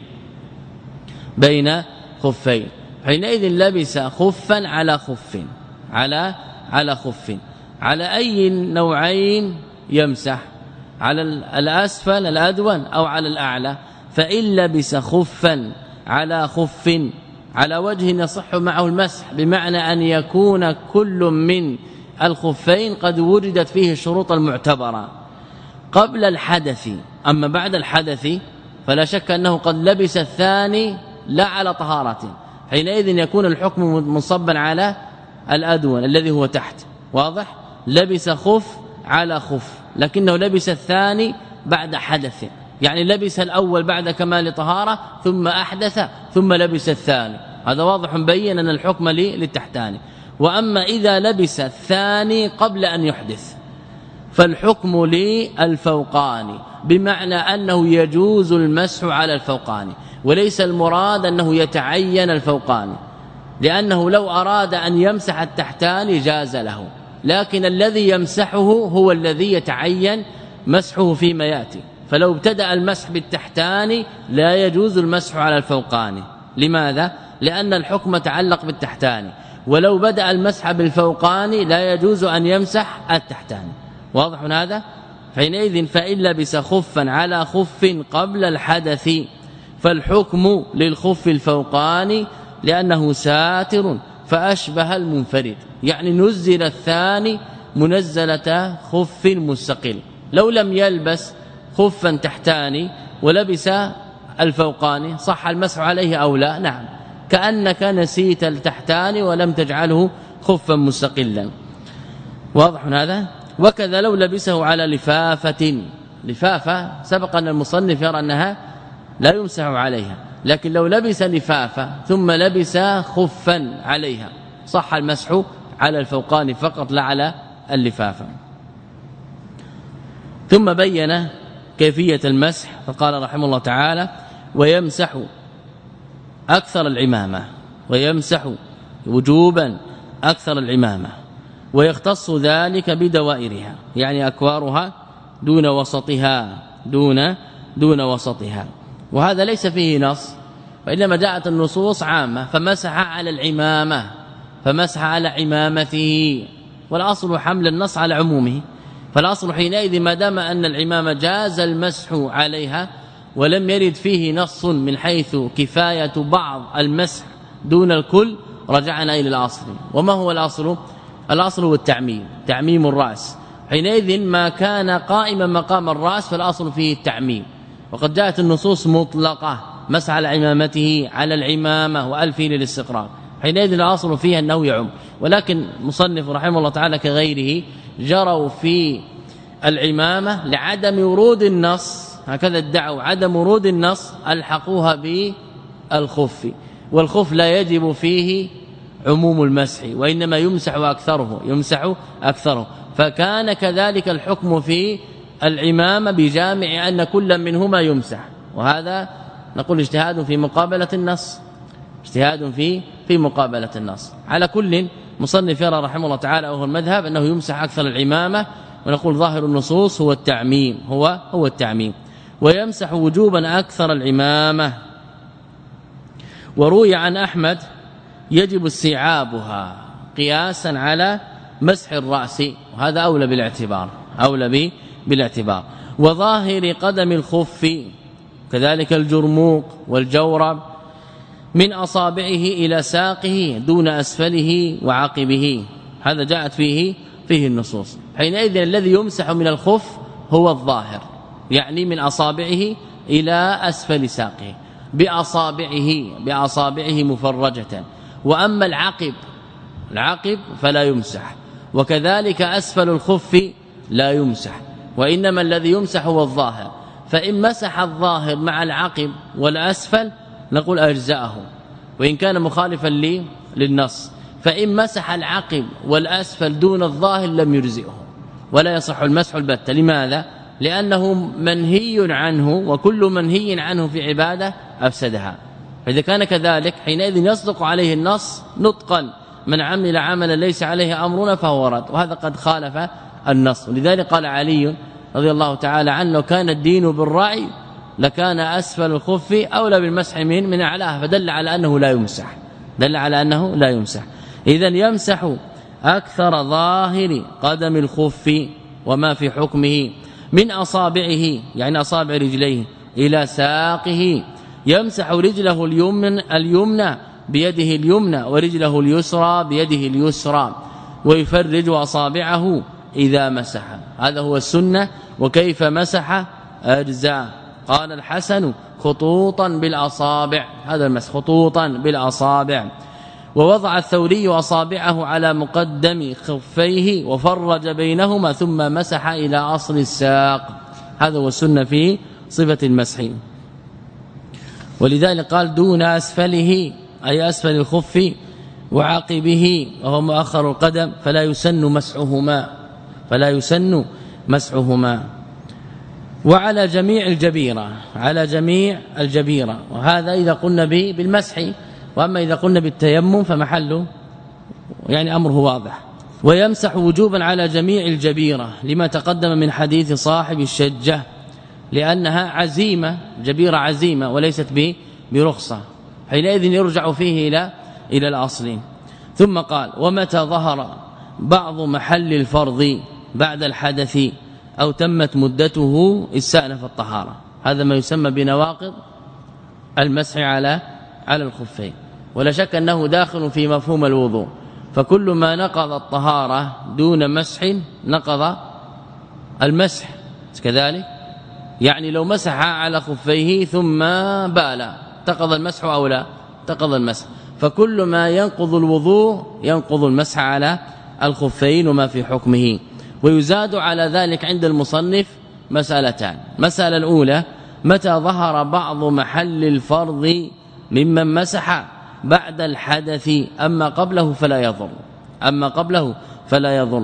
بين خفين حينئذ لبس خفا على خف على على خف، على أي نوعين يمسح؟ على الأسفل الأدون أو على الأعلى؟ فإن لبس خفا على خف على وجه يصح معه المسح، بمعنى أن يكون كل من الخفين قد وجدت فيه الشروط المعتبرة قبل الحدث. أما بعد الحدث فلا شك أنه قد لبس الثاني لا على طهارة، حينئذ يكون الحكم منصبا على الأدون الذي هو تحت، واضح؟ لبس خف على خف لكنه لبس الثاني بعد حدث، يعني لبس الأول بعد كمال طهارة ثم أحدث ثم لبس الثاني، هذا واضح مبين أن الحكم للتحتاني. وأما إذا لبس الثاني قبل أن يحدث فالحكم للفوقاني، بمعنى أنه يجوز المسح على الفوقاني، وليس المراد أنه يتعين الفوقاني، لأنه لو أراد أن يمسح التحتاني جاز له، لكن الذي يمسحه هو الذي يتعين مسحه فيما يأتي. فلو ابتدأ المسح بالتحتاني لا يجوز المسح على الفوقاني. لماذا؟ لأن الحكم تعلق بالتحتاني، ولو بدأ المسح بالفوقاني لا يجوز أن يمسح التحتاني، واضح هذا؟ حينئذ فإن لبس خفا على خف قبل الحدث فالحكم للخف الفوقاني، لأنه ساتر فأشبه المنفرد، يعني نزل الثاني منزلة خف مستقل. لو لم يلبس خفا تحتاني ولبس الفوقاني صح المسح عليه أو لا؟ نعم، كأنك نسيت التحتاني ولم تجعله خفا مستقلا، واضح هذا؟ وكذا لو لبسه على لفافة، لفافة سبق أن المصنف يرى أنها لا يمسح عليها، لكن لو لبس لفافة ثم لبس خفا عليها صح المسح على الفوقاني فقط لا على اللفافة. ثم بين كيفية المسح فقال رحمه الله تعالى: ويمسح أكثر العمامة، ويمسح وجوبا أكثر العمامة، ويختص ذلك بدوائرها، يعني أكوارها دون وسطها، دون دون وسطها. وهذا ليس فيه نص، وإنما جاءت النصوص عامة، فمسح على العمامة، فمسح على عمامته، والأصل حمل النص على عمومه. فالأصل حينئذ ما دام أن العمامة جاز المسح عليها ولم يرد فيه نص من حيث كفاية بعض المسح دون الكل، رجعنا إلى الأصل. وما هو الأصل؟ الأصل هو التعميم، تعميم الرأس. حينئذ ما كان قائما مقام الرأس فالأصل فيه التعميم، وقد جاءت النصوص مطلقة: مسح على عمامته، على العمامة، وألفه للاستقرار. حينئذ الأصل فيها أنه يعم، ولكن مصنف رحمه الله تعالى كغيره جروا في العمامة لعدم ورود النص، هكذا ادعوا عدم ورود النص، ألحقوها بالخف، والخف لا يجب فيه عموم المسح، وإنما يمسح أكثره، يمسح أكثره. فكان كذلك الحكم في العمامة بجامع أن كل منهما يمسح، وهذا نقول اجتهاد في مقابلة النص، اجتهاد في في مقابلة النص. على كل مصنف يرى رحمه الله تعالى وهو المذهب أنه يمسح أكثر العمامة، ونقول ظاهر النصوص هو التعميم، هو هو التعميم. ويمسح وجوبا أكثر العمامة. وروي عن أحمد يجب استيعابها قياسا على مسح الرأس، وهذا أولى بالاعتبار، أولى بالاعتبار. وظاهر قدم الخف كذلك الجرموق والجورب من أصابعه إلى ساقه دون أسفله وعقبه، هذا جاءت فيه فيه النصوص. حينئذ الذي يمسح من الخف هو الظاهر، يعني من أصابعه إلى أسفل ساقه، بأصابعه بأصابعه مفرجة. وأما العقب العقب فلا يمسح، وكذلك أسفل الخف لا يمسح، وإنما الذي يمسح هو الظاهر. فإن مسح الظاهر مع العقب والأسفل نقول أجزأه وإن كان مخالفا لي للنص، فإن مسح العقب والأسفل دون الظاهر لم يجزئه ولا يصح المسح البتة. لماذا؟ لأنه منهي عنه، وكل منهي عنه في عبادة أفسدها. فإذا كان كذلك حينئذ يصدق عليه النص نطقا من عمل عملا ليس عليه أمرنا فهو رد، وهذا قد خالف النص. ولذلك قال علي رضي الله تعالى عنه لو كان الدين بالرأي لكان أسفل الخف أولى بالمسح من من أعلاه، فدل على أنه لا يمسح، دل على أنه لا يمسح. إذن يمسح أكثر ظاهر قدم الخف وما في حكمه من أصابعه، يعني أصابع رجليه إلى ساقه، يمسح رجله اليمنى اليمنى بيده اليمنى ورجله اليسرى بيده اليسرى، ويفرج أصابعه إذا مسح. هذا هو السنة. وكيف مسح أجزاء؟ قال الحسن خطوطا بالأصابع، هذا المسح خطوطا بالأصابع. ووضع الثوري أصابعه على مقدم خفيه وفرج بينهما ثم مسح إلى أصل الساق، هذا هو السنة في صفة المسح. ولذلك قال دون أسفله أي أسفل الخف وعاقبه وهو مؤخر القدم فلا يسن مسحهما، فلا يسن مسحهما. وعلى جميع الجبيرة، على جميع الجبيرة، وهذا إذا قلنا به بالمسح. وأما إذا قلنا بالتيمم فمحله يعني أمره واضح. ويمسح وجوبا على جميع الجبيرة لما تقدم من حديث صاحب الشجة، لأنها عزيمة، جبيرة عزيمة وليست برخصة، حينئذ يرجع فيه إلى إلى الأصل. ثم قال ومتى ظهر بعض محل الفرض بعد الحدث أو تمت مدته استأنف الطهارة. هذا ما يسمى بنواقض المسح على على الخفين، ولا شك أنه داخل في مفهوم الوضوء. فكل ما نقض الطهارة دون مسح نقض المسح كذلك، يعني لو مسح على خفيه ثم بال تقضى المسح أو لا؟ تقضى المسح. فكل ما ينقض الوضوء ينقض المسح على الخفين وما في حكمه. ويزاد على ذلك عند المصنف مسألتان. مسألة الأولى متى ظهر بعض محل الفرض ممن مسح بعد الحدث، أما قبله فلا يضر، أما قبله فلا يضر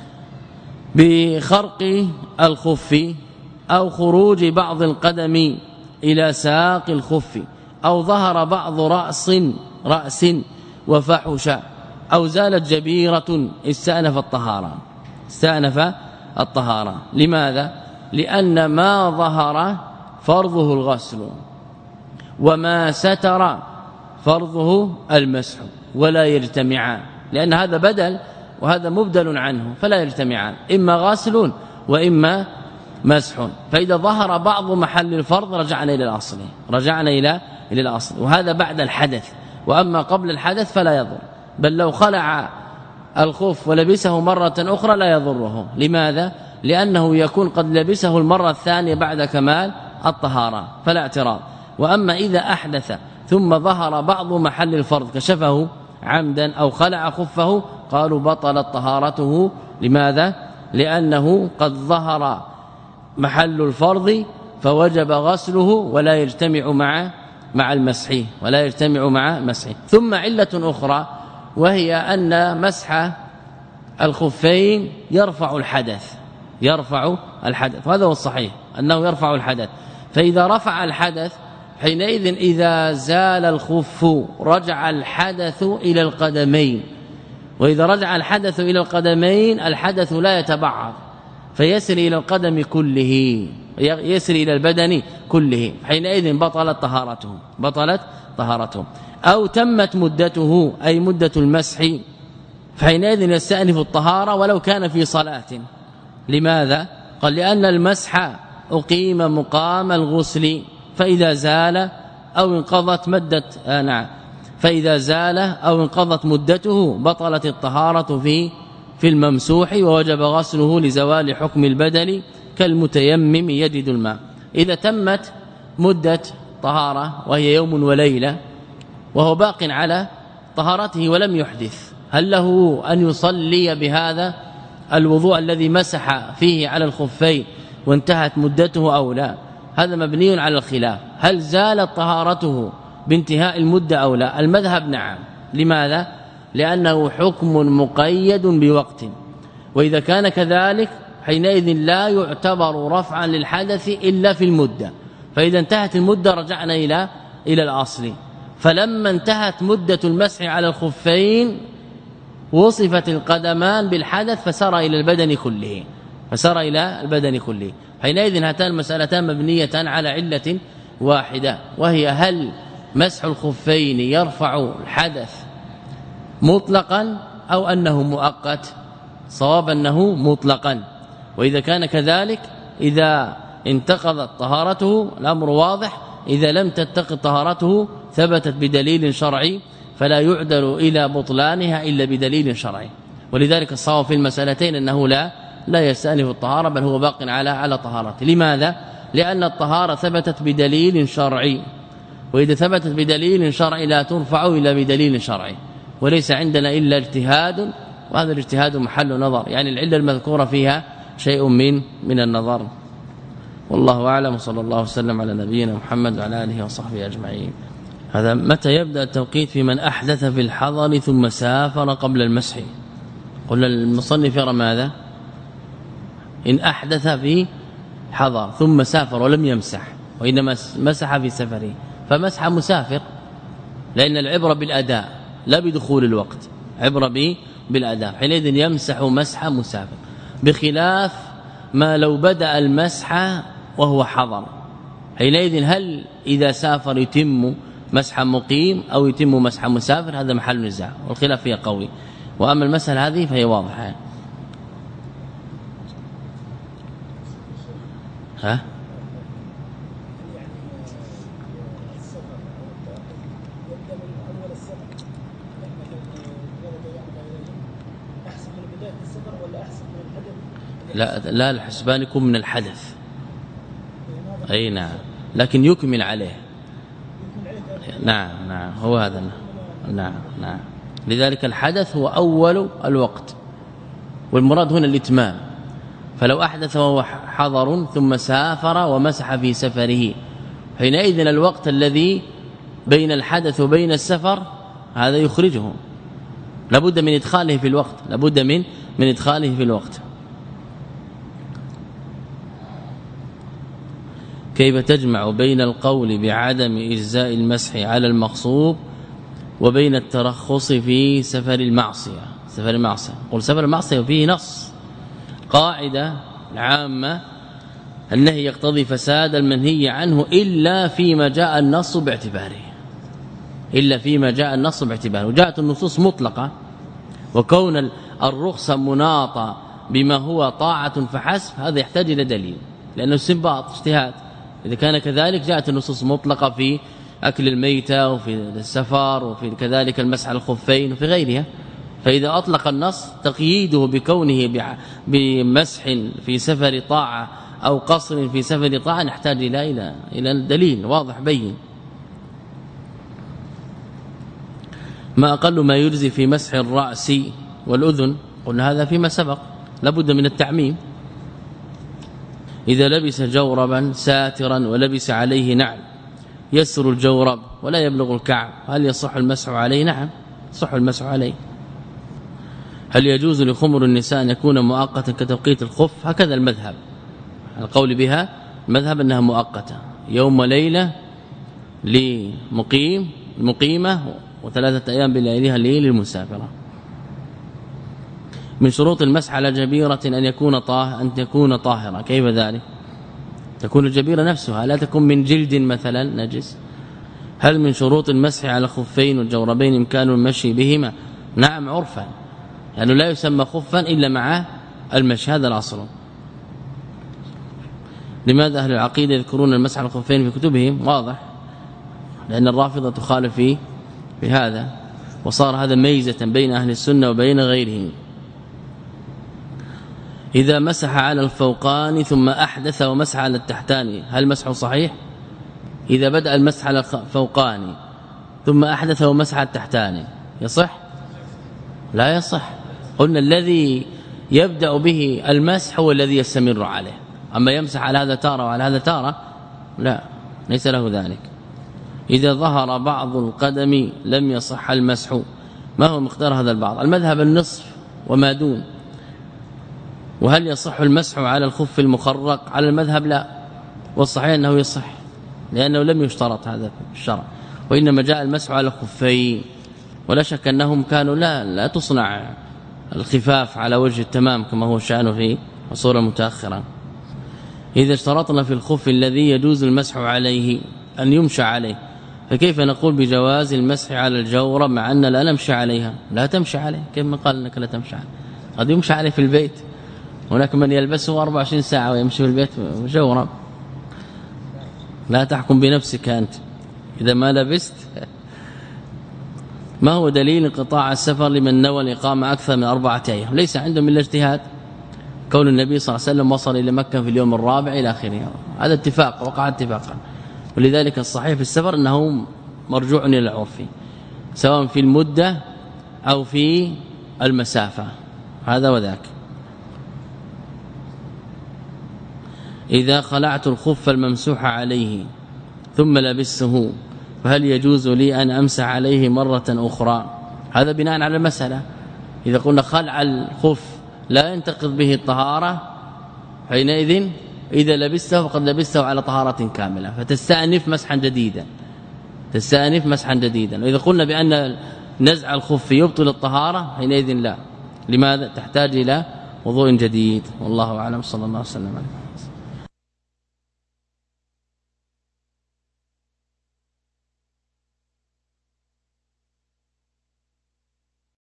بخرق الخف أو خروج بعض القدم إلى ساق الخف، أو ظهر بعض رأس رأس وفحش، أو زالت جبيرة استأنف الطهارة، استأنف الطهارة. لماذا؟ لأن ما ظهر فرضه الغسل وما ستر فرضه المسح ولا يجتمعان، لأن هذا بدل وهذا مبدل عنه فلا يجتمعان، إما غسل وإما مسح. فإذا ظهر بعض محل الفرض رجعنا إلى الأصل، رجعنا إلى إلى الأصل، وهذا بعد الحدث. وأما قبل الحدث فلا يضر، بل لو خلع الخف ولبسه مرة أخرى لا يضره. لماذا؟ لأنه يكون قد لبسه المرة الثانية بعد كمال الطهارة فلا اعتراض. وأما إذا أحدث ثم ظهر بعض محل الفرض كشفه عمدا أو خلع خفه قالوا بطلت طهارته. لماذا؟ لأنه قد ظهر محل الفرض فوجب غسله ولا يجتمع مع مع المسح، ولا يجتمع مع مسح. ثم علة أخرى وهي أن مسح الخفين يرفع الحدث، يرفع الحدث، وهذا هو الصحيح أنه يرفع الحدث. فإذا رفع الحدث حينئذ إذا زال الخف رجع الحدث إلى القدمين، وإذا رجع الحدث إلى القدمين الحدث لا يتبعض فيسر إلى القدم كله، يسر إلى البدن كله، حينئذ بطلت طهارته، بطلت طهارته. أو تمت مدته أي مدة المسح، فحينئذ يستأنف الطهارة ولو كان في صلاة. لماذا؟ قال لأن المسح أقيم مقام الغسل، فإذا زال أو انقضت مدة آه نعم فإذا زال أو انقضت مدته بطلت الطهارة في في الممسوح ووجب غسله لزوال حكم البدن كالمتيمم يجد الماء. إذا تمت مدة طهارة وهي يوم وليلة وهو باق على طهارته ولم يحدث، هل له أن يصلي بهذا الوضوء الذي مسح فيه على الخفين وانتهت مدته أو لا؟ هذا مبني على الخلاف، هل زالت طهارته بانتهاء المدة أو لا؟ المذهب نعم. لماذا؟ لأنه حكم مقيد بوقت، وإذا كان كذلك حينئذ لا يعتبر رفعا للحدث إلا في المدة، فإذا انتهت المدة رجعنا إلى إلى الأصل. فلما انتهت مدة المسح على الخفين وصفت القدمان بالحدث فسار إلى البدن كله فسار إلى البدن كله. حينئذ هاتان المسألتان مبنية على علة واحدة، وهي هل مسح الخفين يرفع الحدث مطلقا أو أنه مؤقت؟ صواب أنه مطلقا. وإذا كان كذلك إذا انتقضت طهارته الأمر واضح، إذا لم تتقض طهارته ثبتت بدليل شرعي فلا يعدل إلى بطلانها إلا بدليل شرعي. ولذلك الصواب في المسألتين أنه لا لا يستأنف الطهارة بل هو باق على على طهارته. لماذا؟ لأن الطهارة ثبتت بدليل شرعي، وإذا ثبتت بدليل شرعي لا ترفع إلا بدليل شرعي، وليس عندنا إلا اجتهاد، وهذا الاجتهاد محل نظر، يعني العلة المذكورة فيها شيء من من النظر. والله أعلم، صلى الله وسلم على نبينا محمد وعلى آله وصحبه أجمعين. هذا متى يبدأ التوقيت في من أحدث في الحضر ثم سافر قبل المسح؟ قلنا المصنف يرى ماذا؟ إن أحدث في حضر ثم سافر ولم يمسح وإنما مسح في سفره فمسح مسافر، لأن العبرة بالأداء لا بدخول الوقت، عبرة بالأداء، حينئذ يمسح مسح مسافر، بخلاف ما لو بدأ المسح وهو حضر. حينئذ هل إذا سافر يتم مسح مقيم أو يتم مسح مسافر؟ هذا محل نزاع والخلاف فيها قوي. وأما المسألة هذه فهي واضحة. ها لا لا الحسبان يكون من الحدث، اي نعم، لكن يكمل عليه. نعم نعم هو هذا. نعم نعم لذلك الحدث هو أول الوقت، والمراد هنا الاتمام. فلو أحدث وهو حضر ثم سافر ومسح في سفره، حينئذ الوقت الذي بين الحدث وبين السفر هذا يخرجه، لابد من إدخاله في الوقت، لابد من من إدخاله في الوقت. كيف تجمع بين القول بعدم إجزاء المسح على المغصوب وبين الترخص في سفر المعصية؟ سفر المعصية، قل سفر المعصية فيه نص، قاعدة عامة النهي يقتضي فساد المنهي عنه إلا فيما جاء النص باعتباره، إلا فيما جاء النص باعتباره. وجاءت النصوص مطلقة، وكون الرخصة مناطة بما هو طاعة فحسب هذا يحتاج إلى دليل، لأنه استنباط اجتهاد. إذا كان كذلك جاءت النصوص مطلقة في أكل الميتة وفي السفر وفي كذلك المسح على الخفين وفي غيرها، فإذا أطلق النص تقييده بكونه بمسح في سفر طاعة أو قصر في سفر طاعة نحتاج إلى إلى إلى دليل واضح بين. ما أقل ما يجزي في مسح الرأس والأذن؟ قلنا هذا فيما سبق، لابد من التعميم. إذا لبس جوربا ساترا ولبس عليه نعل يسر الجورب ولا يبلغ الكعب، هل يصح المسح عليه؟ نعم صح المسح عليه. هل يجوز لخمر النساء أن يكون مؤقتا كتوقيت الخف؟ هكذا المذهب، القول بها المذهب أنها مؤقتة، يوم وليلة لمقيم المقيمة وثلاثة أيام بلياليها للمسافرة. من شروط المسح على جبيرة أن يكون طاهر أن تكون طاهرة، كيف ذلك؟ تكون الجبيرة نفسها، لا تكون من جلد مثلا نجس. هل من شروط المسح على الخفين والجوربين إمكان المشي بهما؟ نعم عرفا، لأنه لا يسمى خفا إلا مع المشي، هذا الأصل. لماذا أهل العقيدة يذكرون المسح على الخفين في كتبهم؟ واضح، لأن الرافضة تخالف في بهذا، وصار هذا ميزة بين أهل السنة وبين غيرهم. إذا مسح على الفوقان ثم أحدث ومسح على التحتان هل مسح صحيح؟ إذا بدأ المسح على الفوقان ثم أحدث ومسح على التحتان يصح؟ لا يصح. قلنا الذي يبدأ به المسح هو الذي يستمر عليه، أما يمسح على هذا تارة وعلى هذا تارة لا، ليس له ذلك. إذا ظهر بعض القدم لم يصح المسح، ما هو مقدار هذا البعض؟ المذهب النصف وما دون. وهل يصح المسح على الخف المخرق؟ على المذهب لا، والصحيح أنه يصح، لأنه لم يشترط هذا في الشرع. وإنما جاء المسح على الخفين، ولا شك أنهم كانوا لا لا تصنع الخفاف على وجه التمام كما هو شأنه في عصور متأخرة. إذا اشترطنا في الخف الذي يجوز المسح عليه أن يمشى عليه، فكيف نقول بجواز المسح على الجورب مع أن لا نمشي عليها؟ لا تمشي عليه، كيف ما قال أنك لا تمشي عليه؟ قد يمشي عليه في البيت، هناك من يلبسه أربع وعشرين ساعة ويمشي في البيت جورب. لا تحكم بنفسك أنت إذا ما لبست. ما هو دليل انقطاع السفر لمن نوى الإقامة أكثر من أربعة أيام؟ ليس عندهم إلا اجتهاد، كون النبي صلى الله عليه وسلم وصل إلى مكة في اليوم الرابع إلى آخره، هذا اتفاق وقع اتفاقا. ولذلك الصحيح في السفر أنه مرجوع إلى العرف سواء في المدة أو في المسافة، هذا وذاك. إذا خلعت الخف الممسوح عليه ثم لبسته فهل يجوز لي أن أمسح عليه مرة أخرى؟ هذا بناء على المسألة. إذا قلنا خلع الخف لا ينتقض به الطهارة، حينئذ إذا لبسته فقد لبسته على طهارة كاملة، فتستأنف مسحا جديدا تستأنف مسحا جديدا. وإذا قلنا بأن نزع الخف يبطل الطهارة حينئذ لا. لماذا؟ تحتاج إلى وضوء جديد. والله أعلم. صلى الله عليه وسلم.